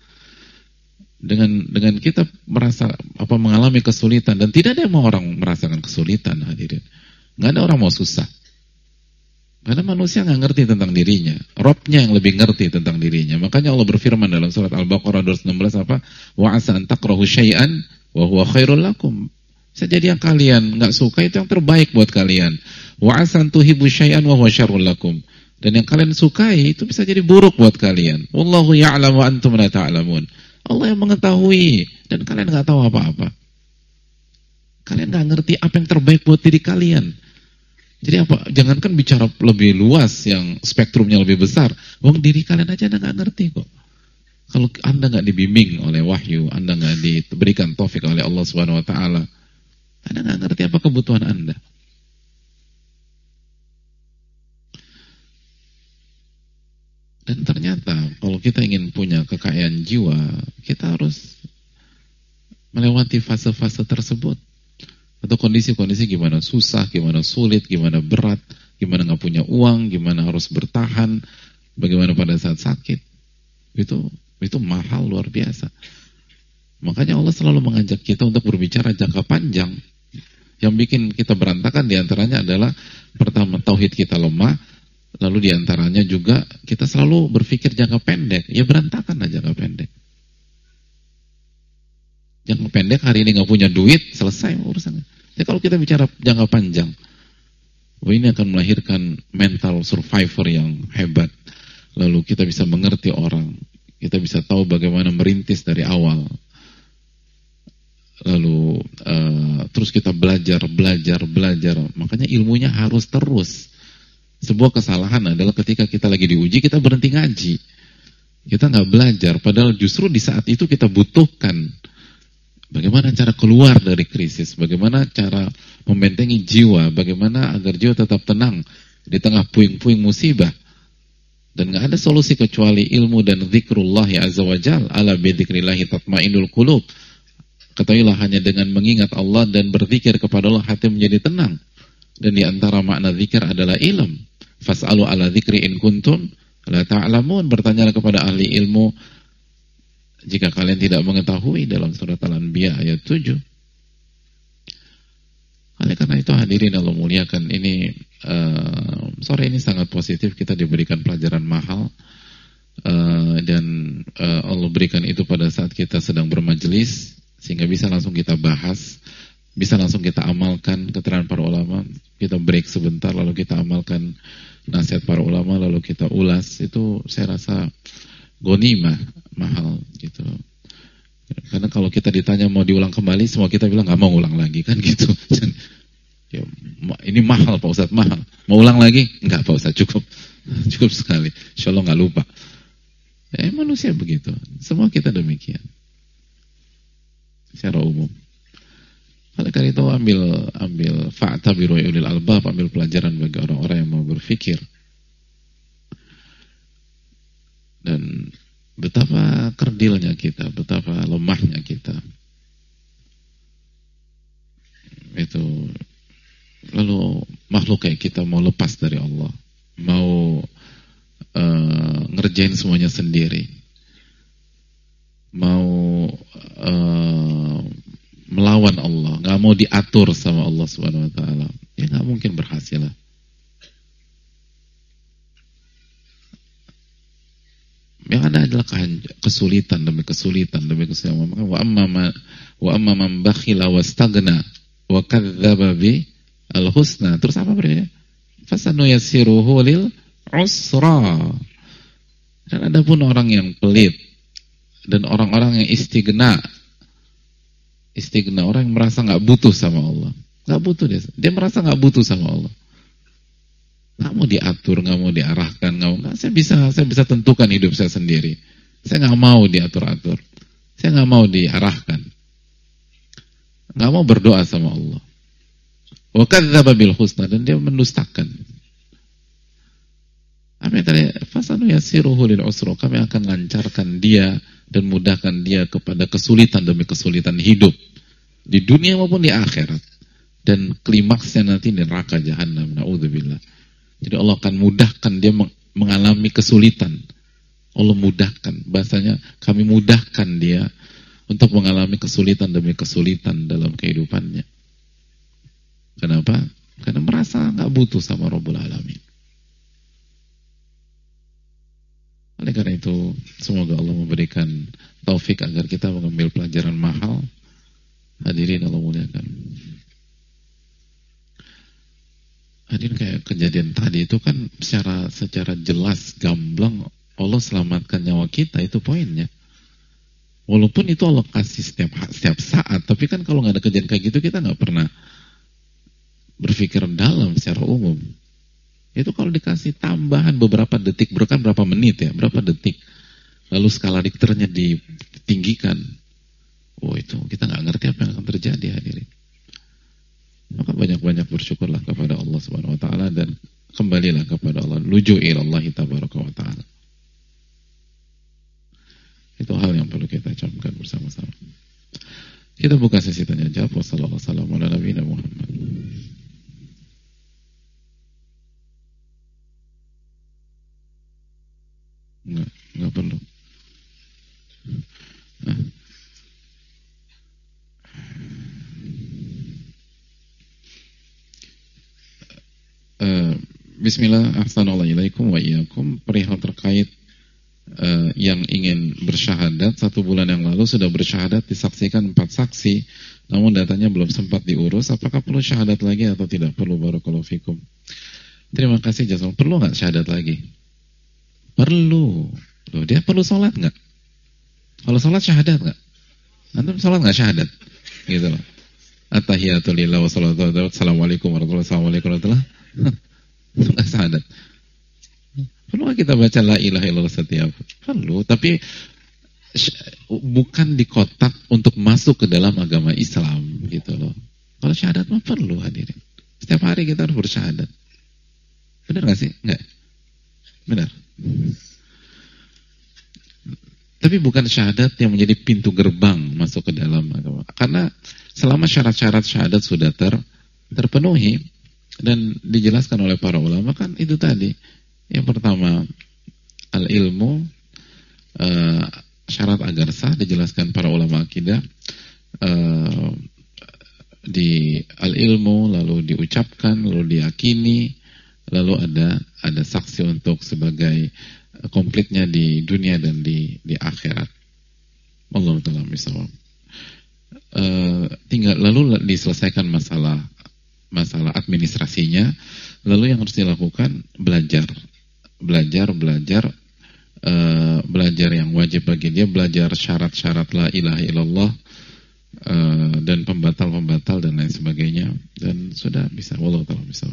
Dengan kita mengalami kesulitan, dan tidak ada yang mau orang merasakan kesulitan hadirin. Nggak ada orang mau susah. Karena manusia nggak ngerti tentang dirinya, Robnya yang lebih ngerti tentang dirinya. Makanya Allah berfirman dalam surat Al-Baqarah 216 wa asa an takrahu syai'an wa huwa khairul lakum. Bisa jadi yang kalian nggak suka itu yang terbaik buat kalian. Wa asa an tuhibbu syai'an wa huwa syarrul lakum. Dan yang kalian sukai itu bisa jadi buruk buat kalian. Wallahu ya'lamu wa antum la ta'lamun. Allah yang mengetahui dan kalian nggak tahu apa-apa. Kalian nggak ngerti apa yang terbaik buat diri kalian. Jadi jangankan bicara lebih luas yang spektrumnya lebih besar, wong diri kalian aja Anda nggak ngerti kok. Kalau Anda nggak dibimbing oleh wahyu, Anda nggak diberikan taufik oleh Allah Subhanahu wa taala, Anda nggak ngerti apa kebutuhan Anda. Dan ternyata kalau kita ingin punya kekayaan jiwa, kita harus melewati fase-fase tersebut. Atau kondisi-kondisi gimana susah, gimana sulit, gimana berat, gimana nggak punya uang, gimana harus bertahan, bagaimana pada saat sakit. Itu mahal luar biasa. Makanya Allah selalu mengajak kita untuk berbicara jangka panjang. Yang bikin kita berantakan diantaranya adalah pertama tauhid kita lemah, lalu diantaranya juga kita selalu berpikir jangka pendek. Ya berantakan aja jangka pendek. Jangka pendek hari ini nggak punya duit, selesai urusannya. Jadi kalau kita bicara jangka panjang, ini akan melahirkan mental survivor yang hebat. Lalu kita bisa mengerti orang, kita bisa tahu bagaimana merintis dari awal. Lalu terus kita belajar. Makanya ilmunya harus terus. Sebuah kesalahan adalah ketika kita lagi diuji, kita berhenti ngaji. Kita nggak belajar, padahal justru di saat itu kita butuhkan bagaimana cara keluar dari krisis, bagaimana cara membentengi jiwa, bagaimana agar jiwa tetap tenang di tengah puing-puing musibah. Dan nggak ada solusi kecuali ilmu dan zikrullah ya azza wajal. Ala bidzikrillahi tatma'innul qulub. Ketahuilah hanya dengan mengingat Allah dan berzikir kepada Allah hati menjadi tenang. Dan di antara makna zikir adalah ilm. Fas'alu ala dzikri in kuntum la ta'lamun. Bertanyalah kepada ahli ilmu jika kalian tidak mengetahui, dalam surat Al-Anbiya ayat 7. Oleh karena itu hadirin Allah muliakan, ini sore ini sangat positif, kita diberikan pelajaran mahal, dan Allah berikan itu pada saat kita sedang bermajelis, sehingga bisa langsung kita bahas, bisa langsung kita amalkan keterangan para ulama. Kita break sebentar lalu kita amalkan nasihat para ulama, lalu kita ulas. Itu saya rasa ghanimah mahal gitu. Karena kalau kita ditanya mau diulang kembali, semua kita bilang nggak mau ulang lagi kan gitu. Ya, ini mahal Pak Ustadz, mahal. Mau ulang lagi? Enggak Pak Ustadz, cukup sekali. Insya Allah nggak lupa. Ya, manusia begitu. Semua kita demikian. Secara umum. Oleh karena itu ambil fa'tabiru ya ulil albab, ambil pelajaran bagi orang-orang yang mau berpikir. Dan betapa kerdilnya kita, betapa lemahnya kita. Itu lalu makhluk kayak kita mau lepas dari Allah, mau ngerjain semuanya sendiri, mau melawan Allah, nggak mau diatur sama Allah Subhanahu Wa Taala, ya nggak mungkin berhasil lah. Yang ada adalah kesulitan demi kesulitan demi kesulitan. Wa amma man bakhila wastagna wa kadzdzaba bi al-husna. Terus apa berikutnya? Fasanuyassiruhu lil usra. Dan ada pun orang yang pelit dan orang-orang yang istigna, orang yang merasa nggak butuh sama Allah, nggak butuh dia merasa nggak butuh sama Allah. Nggak mau diatur, nggak mau diarahkan, nggak. Saya bisa tentukan hidup saya sendiri. Saya nggak mau diatur-atur. Saya nggak mau diarahkan. Nggak mau berdoa sama Allah. Wa kadzdzaba bil husna, dan dia mendustakan. Apa yang tadi? Fasanuyassiruhu lil usra. Kami akan lancarkan dia dan mudahkan dia kepada kesulitan demi kesulitan hidup di dunia maupun di akhirat. Dan klimaksnya nanti di neraka jahanam. Na'udzubillah. Jadi Allah akan mudahkan dia mengalami kesulitan. Allah mudahkan, bahasanya kami mudahkan dia untuk mengalami kesulitan demi kesulitan dalam kehidupannya. Kenapa? Karena merasa nggak butuh sama Rabbul Alamin. Oleh karena itu, semoga Allah memberikan taufik agar kita mengambil pelajaran mahal. Hadirin Allah muliakan. Hadirin, kayak kejadian tadi itu kan secara jelas, gamblang Allah selamatkan nyawa kita, itu poinnya. Walaupun itu Allah kasih setiap saat, tapi kan kalau nggak ada kejadian kayak gitu kita nggak pernah berpikir dalam secara umum. Itu kalau dikasih tambahan beberapa detik, bukan berapa menit ya, berapa detik, lalu skala Richternya ditinggikan, itu kita nggak ngerti apa yang akan terjadi, hadirin. Maka banyak-banyak bersyukurlah kepada Allah Subhanahu Wa Taala dan kembalilah kepada Allah. Luju ilallahi tabaraka wa ta'ala. Itu hal yang perlu kita camkan bersama-sama. Kita buka sesi tanya jawab. Wassalamualaikum warahmatullahi wabarakatuh. Enggak perlu. Bismillah, ahsanallahu wa iyyakum. Perihal terkait yang ingin bersyahadat, 1 bulan yang lalu sudah bersyahadat, disaksikan 4 saksi, namun datanya belum sempat diurus. Apakah perlu syahadat lagi atau tidak perlu? Barakallahu fikum. Terima kasih jasa. Perlu nggak syahadat lagi? Perlu. Loh, dia perlu sholat nggak? Kalau sholat syahadat nggak? Antum sholat nggak syahadat? Gitu loh. At-tahiyatu lillah wa salatu wa assalamualaikum warahmatullahi wabarakatuh. Nggak syahadat. Perlu kita baca la ilaha illallah setiap? Perlu, tapi bukan di kotak untuk masuk ke dalam agama Islam gitu loh. Kalau syahadat mah perlu, hadirin. Setiap hari kita harus bersyahadat. Benar nggak sih? Nggak. Benar. Tapi bukan syahadat yang menjadi pintu gerbang masuk ke dalam agama. Karena selama syarat-syarat syahadat sudah terpenuhi dan dijelaskan oleh para ulama, kan itu tadi. Yang pertama, al-ilmu, syarat agar sah, dijelaskan para ulama akidah. di al-ilmu, lalu diucapkan, lalu diyakini, lalu ada saksi untuk sebagai komplitnya di dunia dan di akhirat. Wallahu ta'ala misal. Tinggal lalu diselesaikan masalah administrasinya, lalu yang harus dilakukan belajar yang wajib bagi dia, belajar syarat-syarat la ilaha illallah, dan pembatal-pembatal dan lain sebagainya, dan sudah bisa. Wallahu ta'ala misal.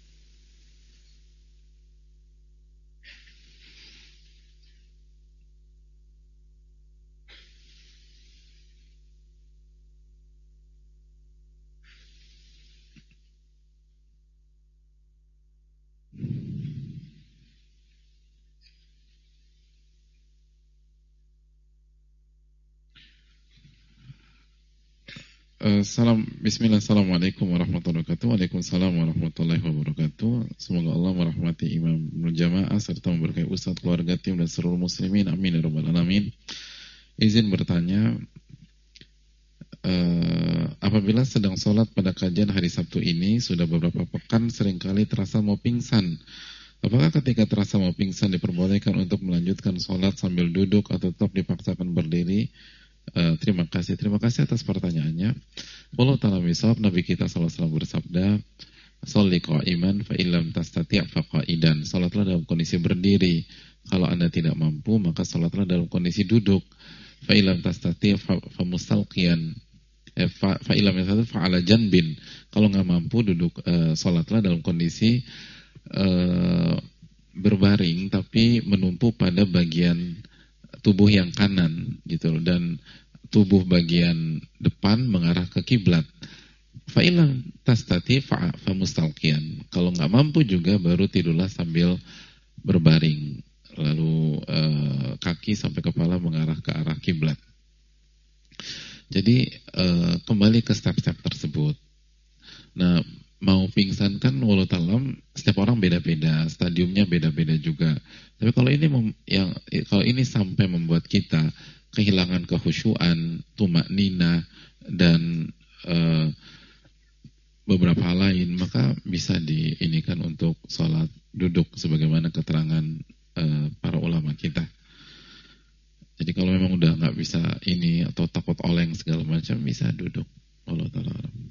Bismillah, assalamualaikum warahmatullahi wabarakatuh. Waalaikumsalam warahmatullahi wabarakatuh. Semoga Allah merahmati Imam Jamaah serta memberkahi Ustadz, keluarga, tim dan seluruh muslimin. Amin ya rabbal alamin. Izin bertanya, apabila sedang sholat pada kajian hari Sabtu ini sudah beberapa pekan seringkali terasa mau pingsan. Apakah ketika terasa mau pingsan diperbolehkan untuk melanjutkan sholat sambil duduk atau tetap dipaksakan berdiri? Terima kasih atas pertanyaannya. Wallahu ta'ala bishawab. Nabi kita SAW bersabda, "Sholli qa'iman fa illam tastati' fa qa'idan." Salatlah dalam kondisi berdiri. Kalau Anda tidak mampu, maka salatlah dalam kondisi duduk. Fa illam tastati' fa mustalqiyan. Fa illam tastati' fa 'ala janbin. Kalau enggak mampu duduk, salatlah dalam kondisi berbaring tapi menumpu pada bagian tubuh yang kanan gitu loh, dan tubuh bagian depan mengarah ke kiblat. Fa illam tastati fa mustalqiyan. Kalau enggak mampu juga baru tidurlah sambil berbaring, lalu kaki sampai kepala mengarah ke arah kiblat. Jadi kembali ke step-step tersebut. Nah, mau pingsan kan walau talam setiap orang beda-beda, stadiumnya beda-beda juga. Tapi kalau ini sampai membuat kita kehilangan kehusyuan, tumaknina dan beberapa hal lain, maka bisa diinikan untuk sholat duduk sebagaimana keterangan para ulama kita. Jadi kalau memang udah nggak bisa ini atau takut oleng segala macam, bisa duduk. Allah Ta'ala.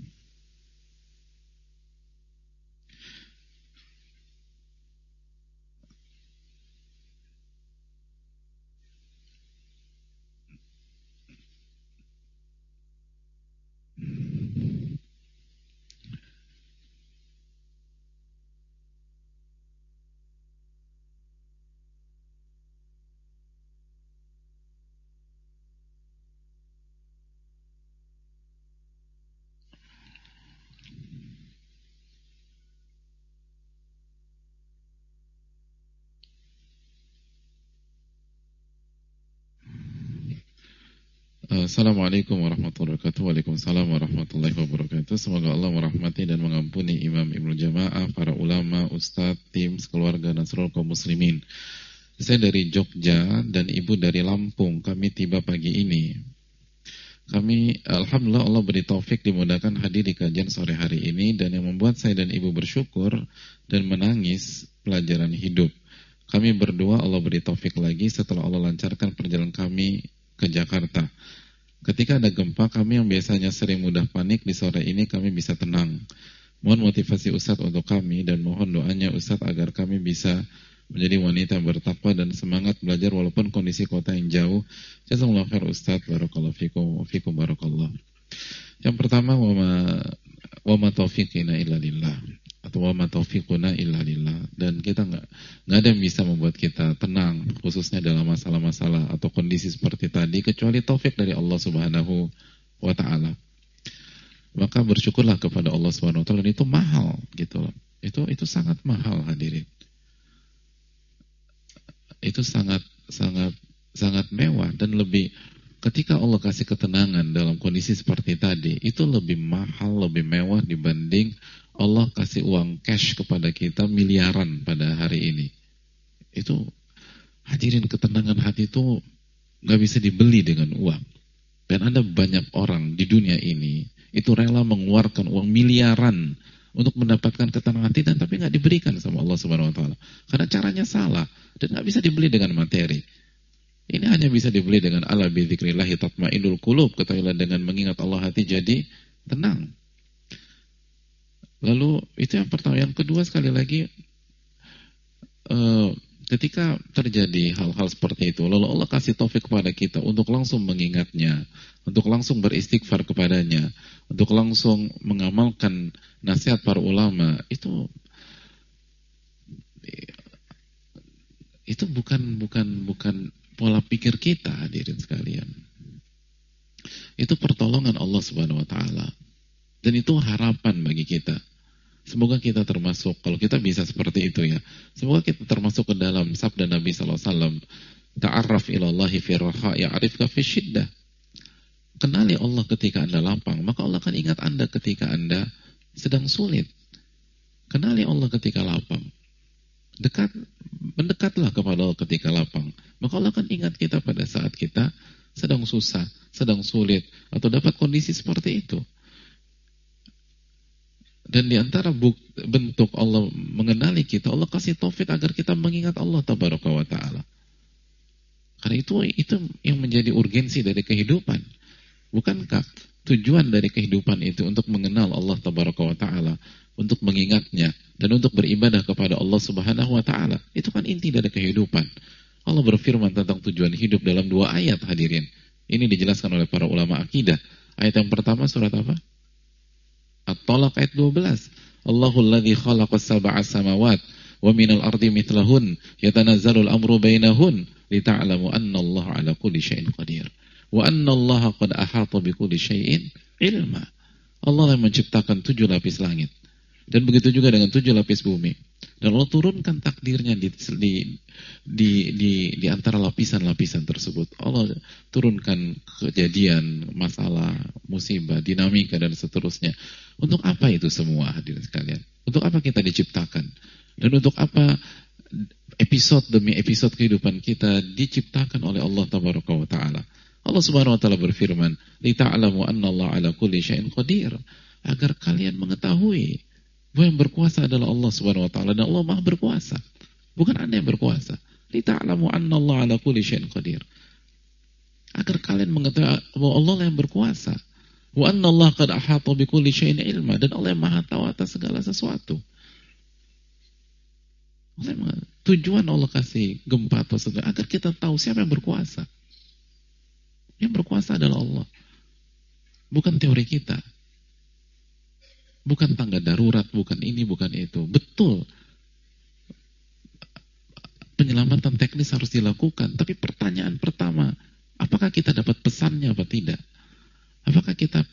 Assalamualaikum warahmatullahi wabarakatuh. Waalaikumsalam warahmatullahi wabarakatuh. Semoga Allah merahmati dan mengampuni Imam Ibnu Jamaah, para ulama, ustadz, tim, sekeluarga dan seluruh kaum muslimin. Saya dari Jogja dan ibu dari Lampung. Kami tiba pagi ini. Kami alhamdulillah Allah beri taufik dimudahkan hadir di kajian sore hari ini, dan yang membuat saya dan ibu bersyukur dan menangis pelajaran hidup. Kami berdua Allah beri taufik lagi setelah Allah lancarkan perjalanan kami ke Jakarta. Ketika ada gempa, kami yang biasanya sering mudah panik, di sore ini kami bisa tenang. Mohon motivasi Ustadz untuk kami dan mohon doanya Ustadz agar kami bisa menjadi wanita yang bertakwa dan semangat belajar walaupun kondisi kota yang jauh. Jazakumullah khair Ustadz, barakallahu fikum, fikum barakallah. Yang pertama, wa ma taufiqina illa lillah, atau wa ma taufiquna illa lillah. Dan kita nggak ada yang bisa membuat kita tenang, khususnya dalam masalah-masalah atau kondisi seperti tadi, kecuali taufik dari Allah Subhanahu wa Ta'ala. Maka bersyukurlah kepada Allah Subhanahu wa Ta'ala, dan itu mahal gitu loh. Itu sangat mahal hadirin. Itu sangat mewah, dan lebih, ketika Allah kasih ketenangan dalam kondisi seperti tadi, itu lebih mahal, lebih mewah dibanding Allah kasih uang cash kepada kita miliaran pada hari ini. Itu hadirin, ketenangan hati itu gak bisa dibeli dengan uang. Dan ada banyak orang di dunia ini itu rela mengeluarkan uang miliaran untuk mendapatkan ketenangan hati, dan tapi nggak diberikan sama Allah Subhanahu Wa Taala karena caranya salah dan nggak bisa dibeli dengan materi. Ini hanya bisa dibeli dengan ala bi dzikrillahi tatma'innul qulub, ketahuilah dengan mengingat Allah hati jadi tenang. Lalu itu yang pertama. Yang kedua, sekali lagi, ketika terjadi hal-hal seperti itu, lalu Allah kasih taufik kepada kita untuk langsung mengingatnya, untuk langsung beristighfar kepadanya, untuk langsung mengamalkan nasihat para ulama, itu bukan pola pikir kita, hadirin sekalian. Itu pertolongan Allah Subhanahu Wa Taala, dan itu harapan bagi kita. Semoga kita termasuk, kalau kita bisa seperti itu ya, semoga kita termasuk ke dalam sabda Nabi SAW, ta'arraf ilallahi fi raha ya'rifka fi syiddah. Kenali Allah ketika Anda lapang, maka Allah akan ingat Anda ketika Anda sedang sulit. Kenali Allah ketika lapang, mendekatlah kepada Allah ketika lapang, maka Allah akan ingat kita pada saat kita sedang susah, sedang sulit, atau dapat kondisi seperti itu. Dan di antara bentuk Allah mengenali kita, Allah kasih taufik agar kita mengingat Allah Tabaraka wa Ta'ala. Karena itu yang menjadi urgensi dari kehidupan. Bukankah tujuan dari kehidupan itu untuk mengenal Allah Tabaraka wa Ta'ala, untuk mengingatnya, dan untuk beribadah kepada Allah Subhanahu wa Ta'ala? Itu kan inti dari kehidupan. Allah berfirman tentang tujuan hidup dalam 2 ayat, hadirin. Ini dijelaskan oleh para ulama akidah. Ayat yang pertama surat apa? At-Talaq ayat 12. Allahul ladzi khalaqas sab'a samawat wa minal ardi mithlahun yatanazzalul amru bainahun lita'lamu anna Allah 'ala kulli syai'in qadir wa anna Allah qad ahata bi kulli syai'in ilma. Allah yang menciptakan 7 lapis langit, dan begitu juga dengan 7 lapis bumi. Dan Allah turunkan takdirnya di antara lapisan-lapisan tersebut. Allah turunkan kejadian, masalah, musibah, dinamika, dan seterusnya. Untuk apa itu semua, hadirin sekalian? Untuk apa kita diciptakan? Dan untuk apa episode demi episode kehidupan kita diciptakan oleh Allah Tabaraka wa Ta'ala? Allah Subhanahu wa Ta'ala berfirman, "Lita'lamu anna Allah 'ala kulli syai'in qadir." Agar kalian mengetahui bahwa yang berkuasa adalah Allah Subhanahu wa Ta'ala, dan Allah Maha berkuasa, bukan Anda yang berkuasa. Lita'lamu anna Allah 'ala kulli syai'in qadir. Agar kalian mengetahui bahwa Allah yang berkuasa. Wa anna Allah qad ahata bi kulli syai'in ilma, dan Allah yang Maha tahu atas segala sesuatu. Tujuan Allah kasih gempa atau sesuatu agar kita tahu siapa yang berkuasa. Yang berkuasa adalah Allah, bukan teori kita. Bukan tangga darurat, bukan ini, bukan itu. Betul, penyelamatan teknis harus dilakukan. Tapi pertanyaan pertama, apakah kita dapat pesannya apa tidak? Apakah kita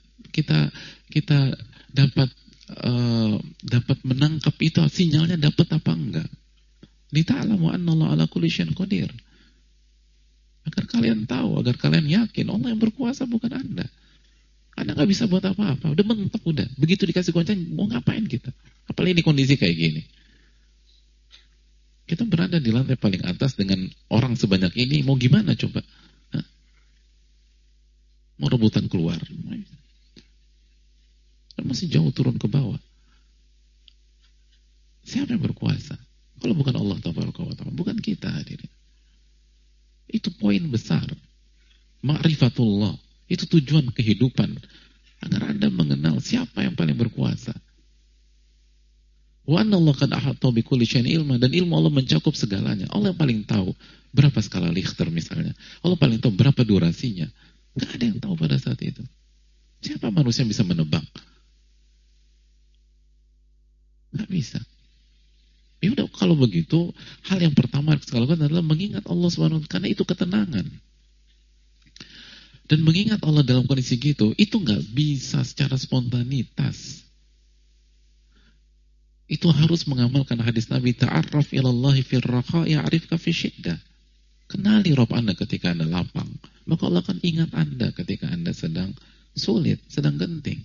dapat menangkap itu, sinyalnya dapat apa enggak? Lita'lamu anna Allah 'ala kulli syai'in qadir. Agar kalian tahu, agar kalian yakin Allah yang berkuasa, bukan Anda. Anda nggak bisa buat apa-apa, udah mentok, udah. Begitu dikasih goncang, mau ngapain kita? Apalagi di kondisi kayak gini. Kita berada di lantai paling atas dengan orang sebanyak ini, mau gimana coba? Hah? Mau rebutan keluar? Dan masih jauh turun ke bawah. Siapa yang berkuasa? Kalau bukan Allah Tabaraka wa Ta'ala, bukan kita, hadirin. Itu poin besar. Ma'rifatullah. Itu tujuan kehidupan, agar Anda mengenal siapa yang paling berkuasa. Wa anna Allah qad ahata bi kulli syai'in ilma, dan ilmu Allah mencakup segalanya. Allah yang paling tahu berapa skala Richter misalnya. Allah paling tahu berapa durasinya. Enggak ada yang tahu pada saat itu. Siapa manusia yang bisa menebak? Enggak bisa. Ya udah, kalau begitu, hal yang pertama yang kita lakukan adalah mengingat Allah Subhanahu wa Ta'ala, karena itu ketenangan. Dan mengingat Allah dalam kondisi gitu, itu nggak bisa secara spontanitas. Itu harus mengamalkan hadis Nabi, ta'arraf ilallahi fir raha ya'rifka fi syiddah. Kenali Rabb Anda ketika Anda lapang, maka Allah akan ingat Anda ketika Anda sedang sulit, sedang genting.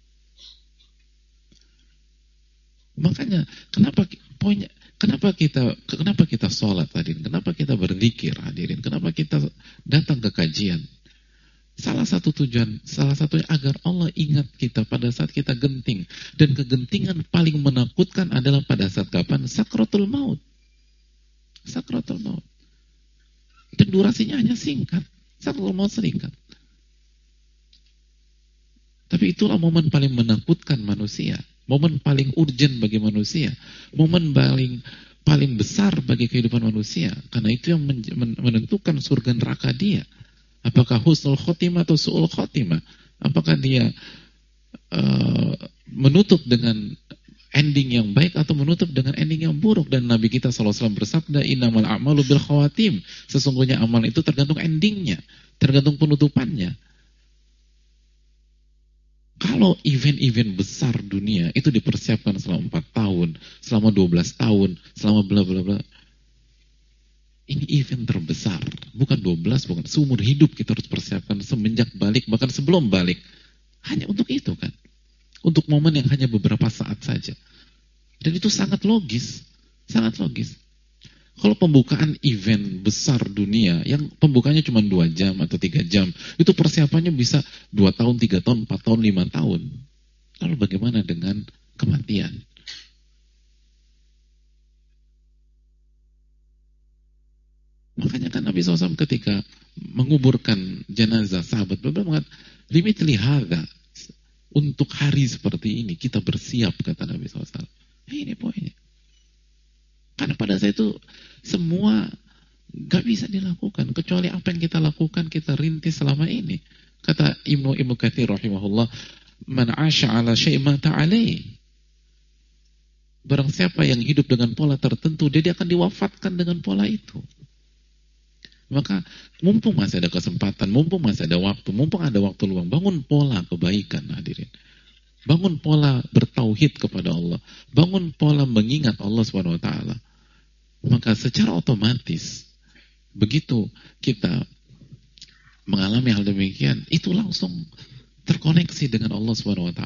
Makanya kenapa kita sholat, hadirin? Kenapa kita berzikir, hadirin? Kenapa kita datang ke kajian? Salah satu tujuan, salah satunya agar Allah ingat kita pada saat kita genting. Dan kegentingan paling menakutkan adalah pada saat kapan? Sakratul maut. Sakratul maut. Dan durasinya hanya singkat. Sakratul maut singkat. Tapi itulah momen paling menakutkan manusia. Momen paling urgent bagi manusia. Momen paling besar bagi kehidupan manusia. Karena itu yang menentukan surga neraka dia. Apakah husnul khotimah atau su'ul khotimah? Apakah dia menutup dengan ending yang baik atau menutup dengan ending yang buruk? Dan Nabi kita SAW bersabda, innamal a'malu bil khawatim. Sesungguhnya amal itu tergantung endingnya, tergantung penutupannya. Kalau event-event besar dunia itu dipersiapkan selama 4 tahun, selama 12 tahun, selama bla bla bla. Ini event terbesar, bukan 12, bukan seumur hidup kita harus persiapkan semenjak balik, bahkan sebelum balik. Hanya untuk itu kan. Untuk momen yang hanya beberapa saat saja. Dan itu sangat logis, sangat logis. Kalau pembukaan event besar dunia, yang pembukanya cuma 2 jam atau 3 jam, itu persiapannya bisa 2 tahun, 3 tahun, 4 tahun, 5 tahun. Lalu bagaimana dengan kematian? Makanya kan Nabi SAW ketika menguburkan jenazah sahabat, beliau mengatakan, limit lihada, untuk hari seperti ini kita bersiap, kata Nabi SAW. Ini poinnya. Karena pada saat itu semua gak bisa dilakukan, kecuali apa yang kita lakukan, kita rintis selama ini. Kata Ibnu Katsir rahimahullah, man 'asha 'ala syai'in mata 'alaihi. Barang siapa yang hidup dengan pola tertentu, dia akan diwafatkan dengan pola itu. Maka mumpung masih ada kesempatan, mumpung masih ada waktu, mumpung ada waktu luang, bangun pola kebaikan, hadirin. Bangun pola bertauhid kepada Allah. Bangun pola mengingat Allah SWT. Maka secara otomatis, begitu kita mengalami hal demikian, itu langsung terkoneksi dengan Allah SWT.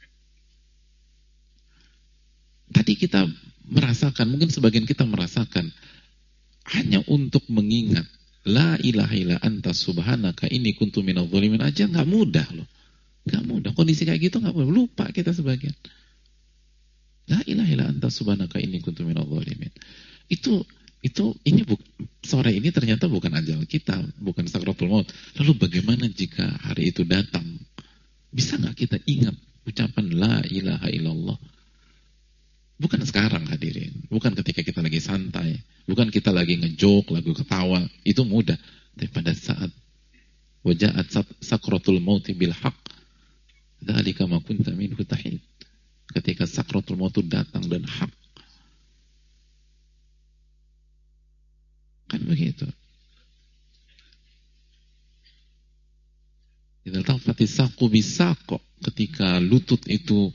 Tadi kita merasakan, mungkin sebagian kita merasakan, hanya untuk mengingat la ilaha illa anta subhanaka inni kuntu minadh dhalimin aja nggak mudah loh. Nggak mudah. Kondisi kayak gitu nggak mudah. Lupa kita sebagian. La ilaha illa anta subhanaka inni kuntu minadh dhalimin. Ini sore ini ternyata bukan ajal kita, bukan sakratul maut. Lalu bagaimana jika hari itu datang? Bisa nggak kita ingat ucapan la ilaha illallah? Bukan sekarang, hadirin. Bukan ketika kita lagi santai. Bukan kita lagi ngejok, lagi ketawa. Itu mudah. Tapi pada saat waja'at sakratul mauti bil haq, dzalika ma kunta minhu tahid. Ketika sakratul maut datang dan hak. Kan begitu. Idza tafati saqu bisaq, ketika lutut itu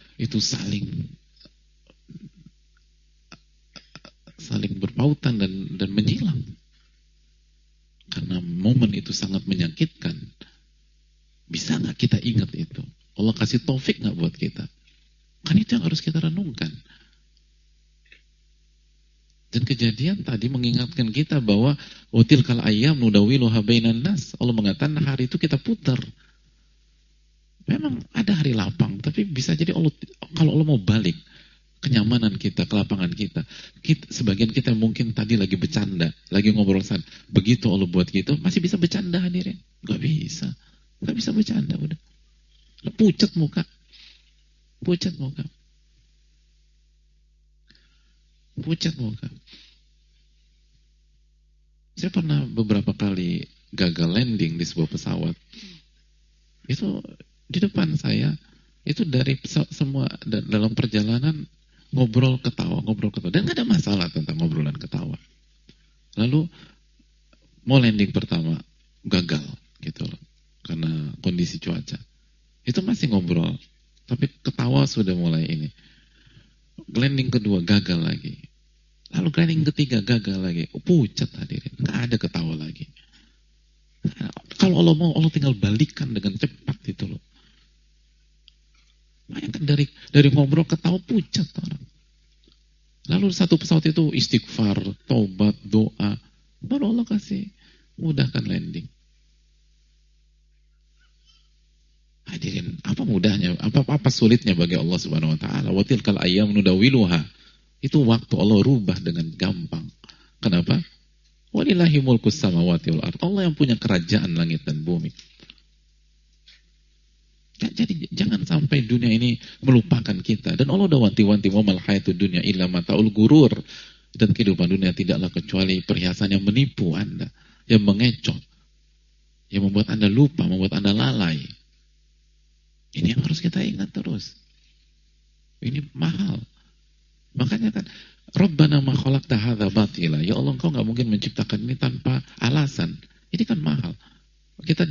saling berpautan dan menyilang. Karena momen itu sangat menyakitkan. Bisa nggak kita ingat itu? Allah kasih taufik nggak buat kita? Kan itu yang harus kita renungkan. Dan kejadian tadi mengingatkan kita bahwa watilkal ayyam nudawiluha bainan nas. Allah mengatakan hari itu kita putar. Memang ada hari lapang, tapi bisa jadi kalau Allah mau balik kenyamanan kita, kelapangan kita. Sebagian kita mungkin tadi lagi bercanda, lagi ngobrol sana. Begitu Allah buat gitu, masih bisa bercanda, hadirin? Gak bisa. Gak bisa bercanda, udah. Pucat muka. Pucat muka. Pucat muka. Saya pernah beberapa kali gagal landing di sebuah pesawat. Itu di depan saya, itu dari semua dalam perjalanan ngobrol ketawa. Dan gak ada masalah tentang ngobrolan ketawa. Lalu mau landing pertama gagal gitu loh, karena kondisi cuaca. Itu masih ngobrol, tapi ketawa sudah mulai ini. Landing kedua gagal lagi. Lalu landing ketiga gagal lagi. Pucat, hadirin, gak ada ketawa lagi. Kalau Allah mau, Allah tinggal balikan dengan cepat itu loh. Bayangkan dari ngobrol ketawa pucat orang. Lalu satu pesawat itu istighfar, taubat, doa, baru Allah kasih mudahkan landing. Hadirin, apa mudahnya, apa sulitnya bagi Allah Subhanahu wa taala? Wa tilkal ayyam nudawiluha. Itu waktu Allah rubah dengan gampang. Kenapa? Walillahi mulkus samawati wal ardh. Allah yang punya kerajaan langit dan bumi. Jadi jangan sampai dunia ini melupakan kita. Dan Allah udah wanti-wanti, wa mal hayatud dunya illa mataul gurur. Dan kehidupan dunia tidaklah kecuali perhiasan yang menipu Anda, yang mengecoh, yang membuat Anda lupa, membuat Anda lalai. Ini yang harus kita ingat terus. Ini mahal. Makanya kan, Rabbana ma khalaqta hadza batila. Ya Allah, Engkau nggak mungkin menciptakan ini tanpa alasan. Ini kan mahal. Kita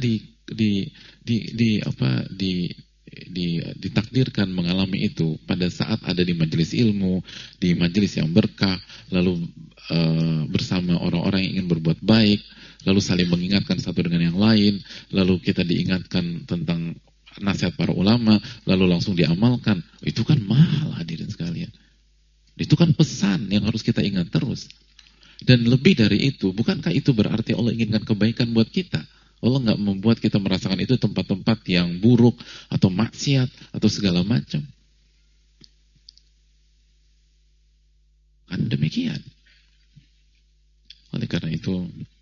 ditakdirkan mengalami itu pada saat ada di majelis ilmu, di majelis yang berkah, lalu bersama orang-orang yang ingin berbuat baik, lalu saling mengingatkan satu dengan yang lain, lalu kita diingatkan tentang nasihat para ulama, lalu langsung diamalkan. Itu kan mahal, hadirin sekalian. Itu kan pesan yang harus kita ingat terus. Dan lebih dari itu, bukankah itu berarti Allah inginkan kebaikan buat kita? Allah nggak membuat kita merasakan itu tempat-tempat yang buruk atau maksiat atau segala macam. Kan demikian. Oleh karena itu,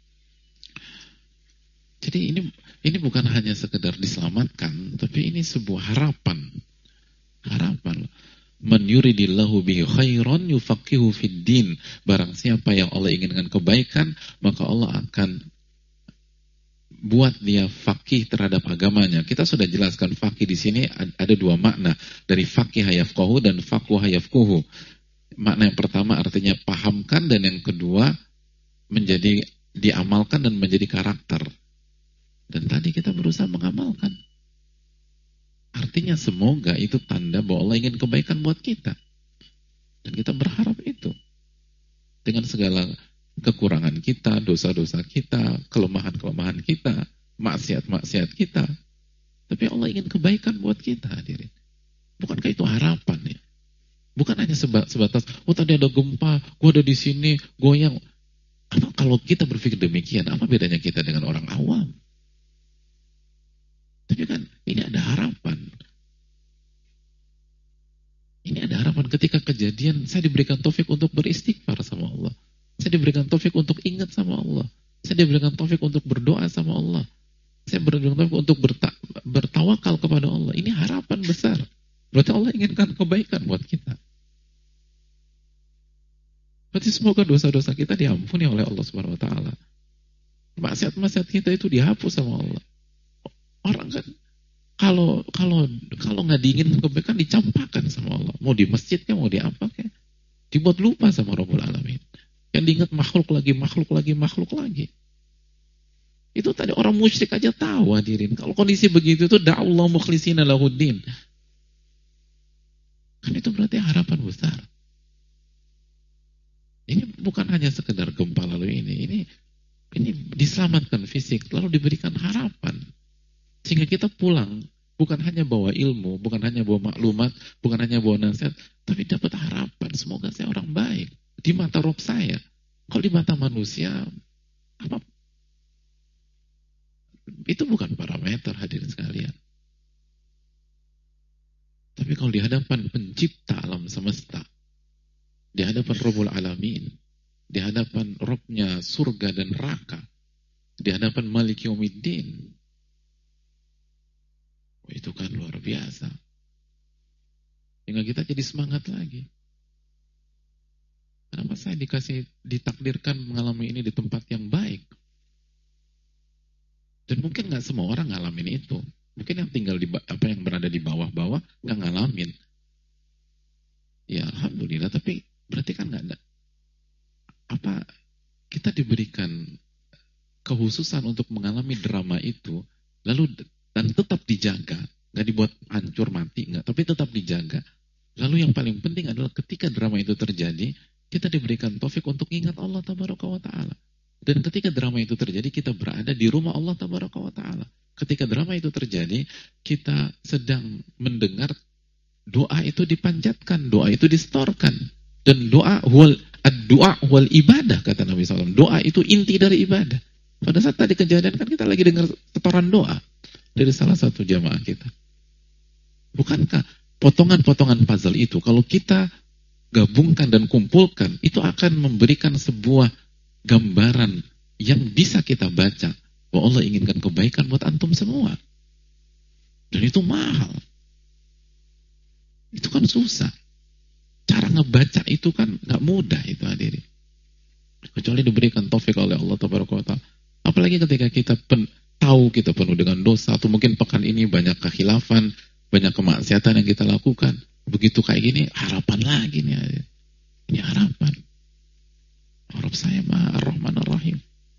jadi ini bukan hanya sekedar diselamatkan, tapi ini sebuah harapan. Harapan. Man yuridillahu bihi khairan yufaqihu fid din. Barang siapa yang Allah inginkan kebaikan, maka Allah akan buat dia faqih terhadap agamanya. Kita sudah jelaskan faqih di sini ada dua makna, dari faqih yafqahu dan faqih yafquhu. Makna yang pertama artinya pahamkan, dan yang kedua menjadi diamalkan dan menjadi karakter. Dan tadi kita berusaha mengamalkan. Artinya semoga itu tanda bahwa Allah ingin kebaikan buat kita. Dan kita berharap itu. Dengan segala kekurangan kita, dosa-dosa kita, kelemahan-kelemahan kita, maksiat-maksiat kita. Tapi Allah ingin kebaikan buat kita, hadirin. Bukankah itu harapan ya? Bukan hanya sebatas, oh tadi ada gempa, gua ada di sini, goyang. Apa kalau kita berpikir demikian, apa bedanya kita dengan orang awam? Tapi kan ini ada harapan. Ini ada harapan ketika kejadian saya diberikan taufik untuk beristighfar sama Allah. Saya diberikan taufik untuk ingat sama Allah. Saya diberikan taufik untuk berdoa sama Allah. Saya diberikan taufik untuk bertawakal kepada Allah. Ini harapan besar. Berarti Allah inginkan kebaikan buat kita. Berarti semoga dosa-dosa kita diampuni oleh Allah Subhanahu wa taala. Maksiat-maksiat kita itu dihapus sama Allah. Orang kan kalau nggak diingin kebaikan dicampakkan sama Allah. Mau di masjidnya, mau di apa kayak dibuat lupa sama Rabbul Alamin. Yang diingat makhluk lagi. Itu tadi orang musyrik aja tahu, hadirin. Kalau kondisi begitu itu da'allahu mukhlishina lahuddin. Kan itu berarti harapan besar. Ini bukan hanya sekedar gempa lalu ini diselamatkan fisik, lalu diberikan harapan. Sehingga kita pulang, bukan hanya bawa ilmu, bukan hanya bawa maklumat, bukan hanya bawa nasihat, tapi dapat harapan. Semoga saya orang baik. Di mata Rabb saya. Kalau di mata manusia, apa? Itu bukan parameter, hadirin sekalian. Tapi kalau di hadapan pencipta alam semesta, di hadapan Rabbul Alamin, di hadapan Rabbnya surga dan neraka, di hadapan Malik Yaumiddin, itu kan luar biasa. Hingga kita jadi semangat lagi. Kenapa saya ditakdirkan mengalami ini di tempat yang baik? Dan mungkin nggak semua orang ngalamin itu. Mungkin yang tinggal yang berada di bawah-bawah nggak ngalamin. Ya alhamdulillah. Tapi berarti kan nggak ada. Apa kita diberikan kehususan untuk mengalami drama itu, lalu dan tetap dijaga, nggak dibuat hancur mati, nggak, tapi tetap dijaga. Lalu yang paling penting adalah ketika drama itu terjadi, kita diberikan taufik untuk ingat Allah Tabaraka wa Ta'ala. Dan ketika drama itu terjadi, kita berada di rumah Allah Tabaraka wa Ta'ala. Ketika drama itu terjadi, kita sedang mendengar doa itu dipanjatkan, doa itu distorkan. Dan doa wal ibadah, kata Nabi SAW. Doa itu inti dari ibadah. Pada saat tadi kejadian kan kita lagi dengar setoran doa dari salah satu jamaah kita. Bukankah potongan-potongan puzzle itu kalau kita gabungkan dan kumpulkan, itu akan memberikan sebuah gambaran yang bisa kita baca bahwa Allah inginkan kebaikan buat antum semua. Dan itu mahal. Itu kan susah. Cara ngebaca itu kan gak mudah itu hadirin. Kecuali diberikan taufik oleh Allah Taala. Apalagi ketika kita tahu kita penuh dengan dosa, atau mungkin pekan ini banyak kekhilafan, banyak kemaksiatan yang kita lakukan. Begitu kayak gini, harapan lagi nih. Ini harapan. Harap saya Maha Ar-Rahman Ar-Rahim.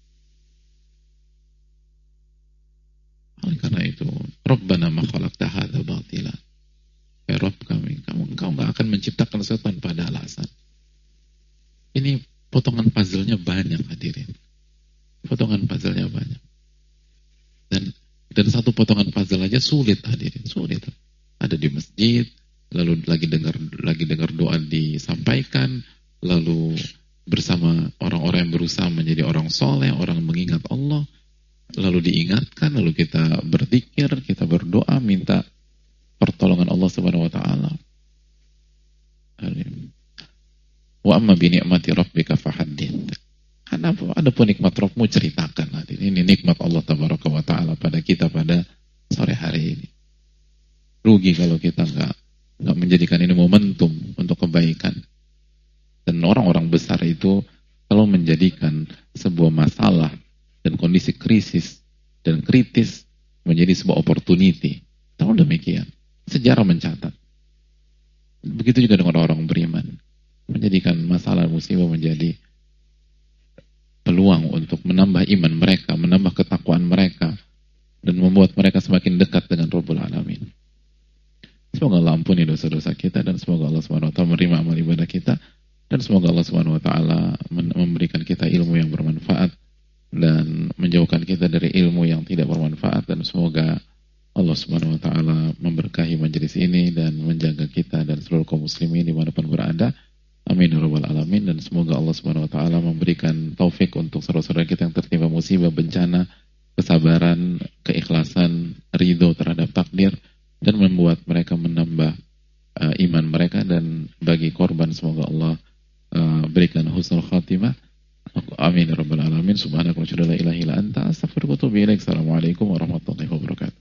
Oleh karena itu, Rabbana ma khalaqta hadza batila. Ya Rabb kami, engkau gak akan menciptakan sesuatu tanpa ada alasan. Ini potongan puzzle-nya banyak hadirin. Potongan puzzle-nya banyak. Dan satu potongan puzzle aja sulit hadirin, sulit. Ada di masjid, lalu lagi dengar doa disampaikan, lalu bersama orang-orang yang berusaha menjadi orang soleh, orang mengingat Allah, lalu diingatkan, lalu kita berzikir, kita berdoa, minta pertolongan Allah Subhanahu wa taala. Wa amma bi ni'mati rabbika fahaddits. Adapun nikmat Rabbmu ceritakan. Ini nikmat Allah Tabaraka wa taala pada kita pada sore hari ini. Rugi kalau kita enggak menjadikan ini momentum untuk kebaikan. Dan orang-orang besar itu kalau menjadikan sebuah masalah dan kondisi krisis dan kritis menjadi sebuah opportunity. Kalau demikian, sejarah mencatat. Begitu juga dengan orang-orang beriman. Menjadikan masalah musibah menjadi peluang untuk menambah iman mereka, menambah ketakwaan mereka, dan membuat mereka semakin dekat dengan Rabbul Alamin. Semoga Allah ampuni dosa-dosa kita, dan semoga Allah SWT menerima amal ibadah kita, dan semoga Allah SWT memberikan kita ilmu yang bermanfaat, dan menjauhkan kita dari ilmu yang tidak bermanfaat, dan semoga Allah SWT memberkahi majelis ini, dan menjaga kita dan seluruh kaum muslimin dimanapun berada. Amin ya rabbal alamin. Dan semoga Allah Subhanahu wa taala memberikan taufik untuk saudara-saudara kita yang tertimpa musibah, bencana, kesabaran, keikhlasan, ridho terhadap takdir, dan membuat mereka menambah iman mereka. Dan bagi korban semoga Allah berikan husnul khatimah. Amin ya rabbal alamin. Subhanaka wa la ilaha illa anta astaghfiruka wa atubu ilaik. Assalamualaikum warahmatullahi wabarakatuh.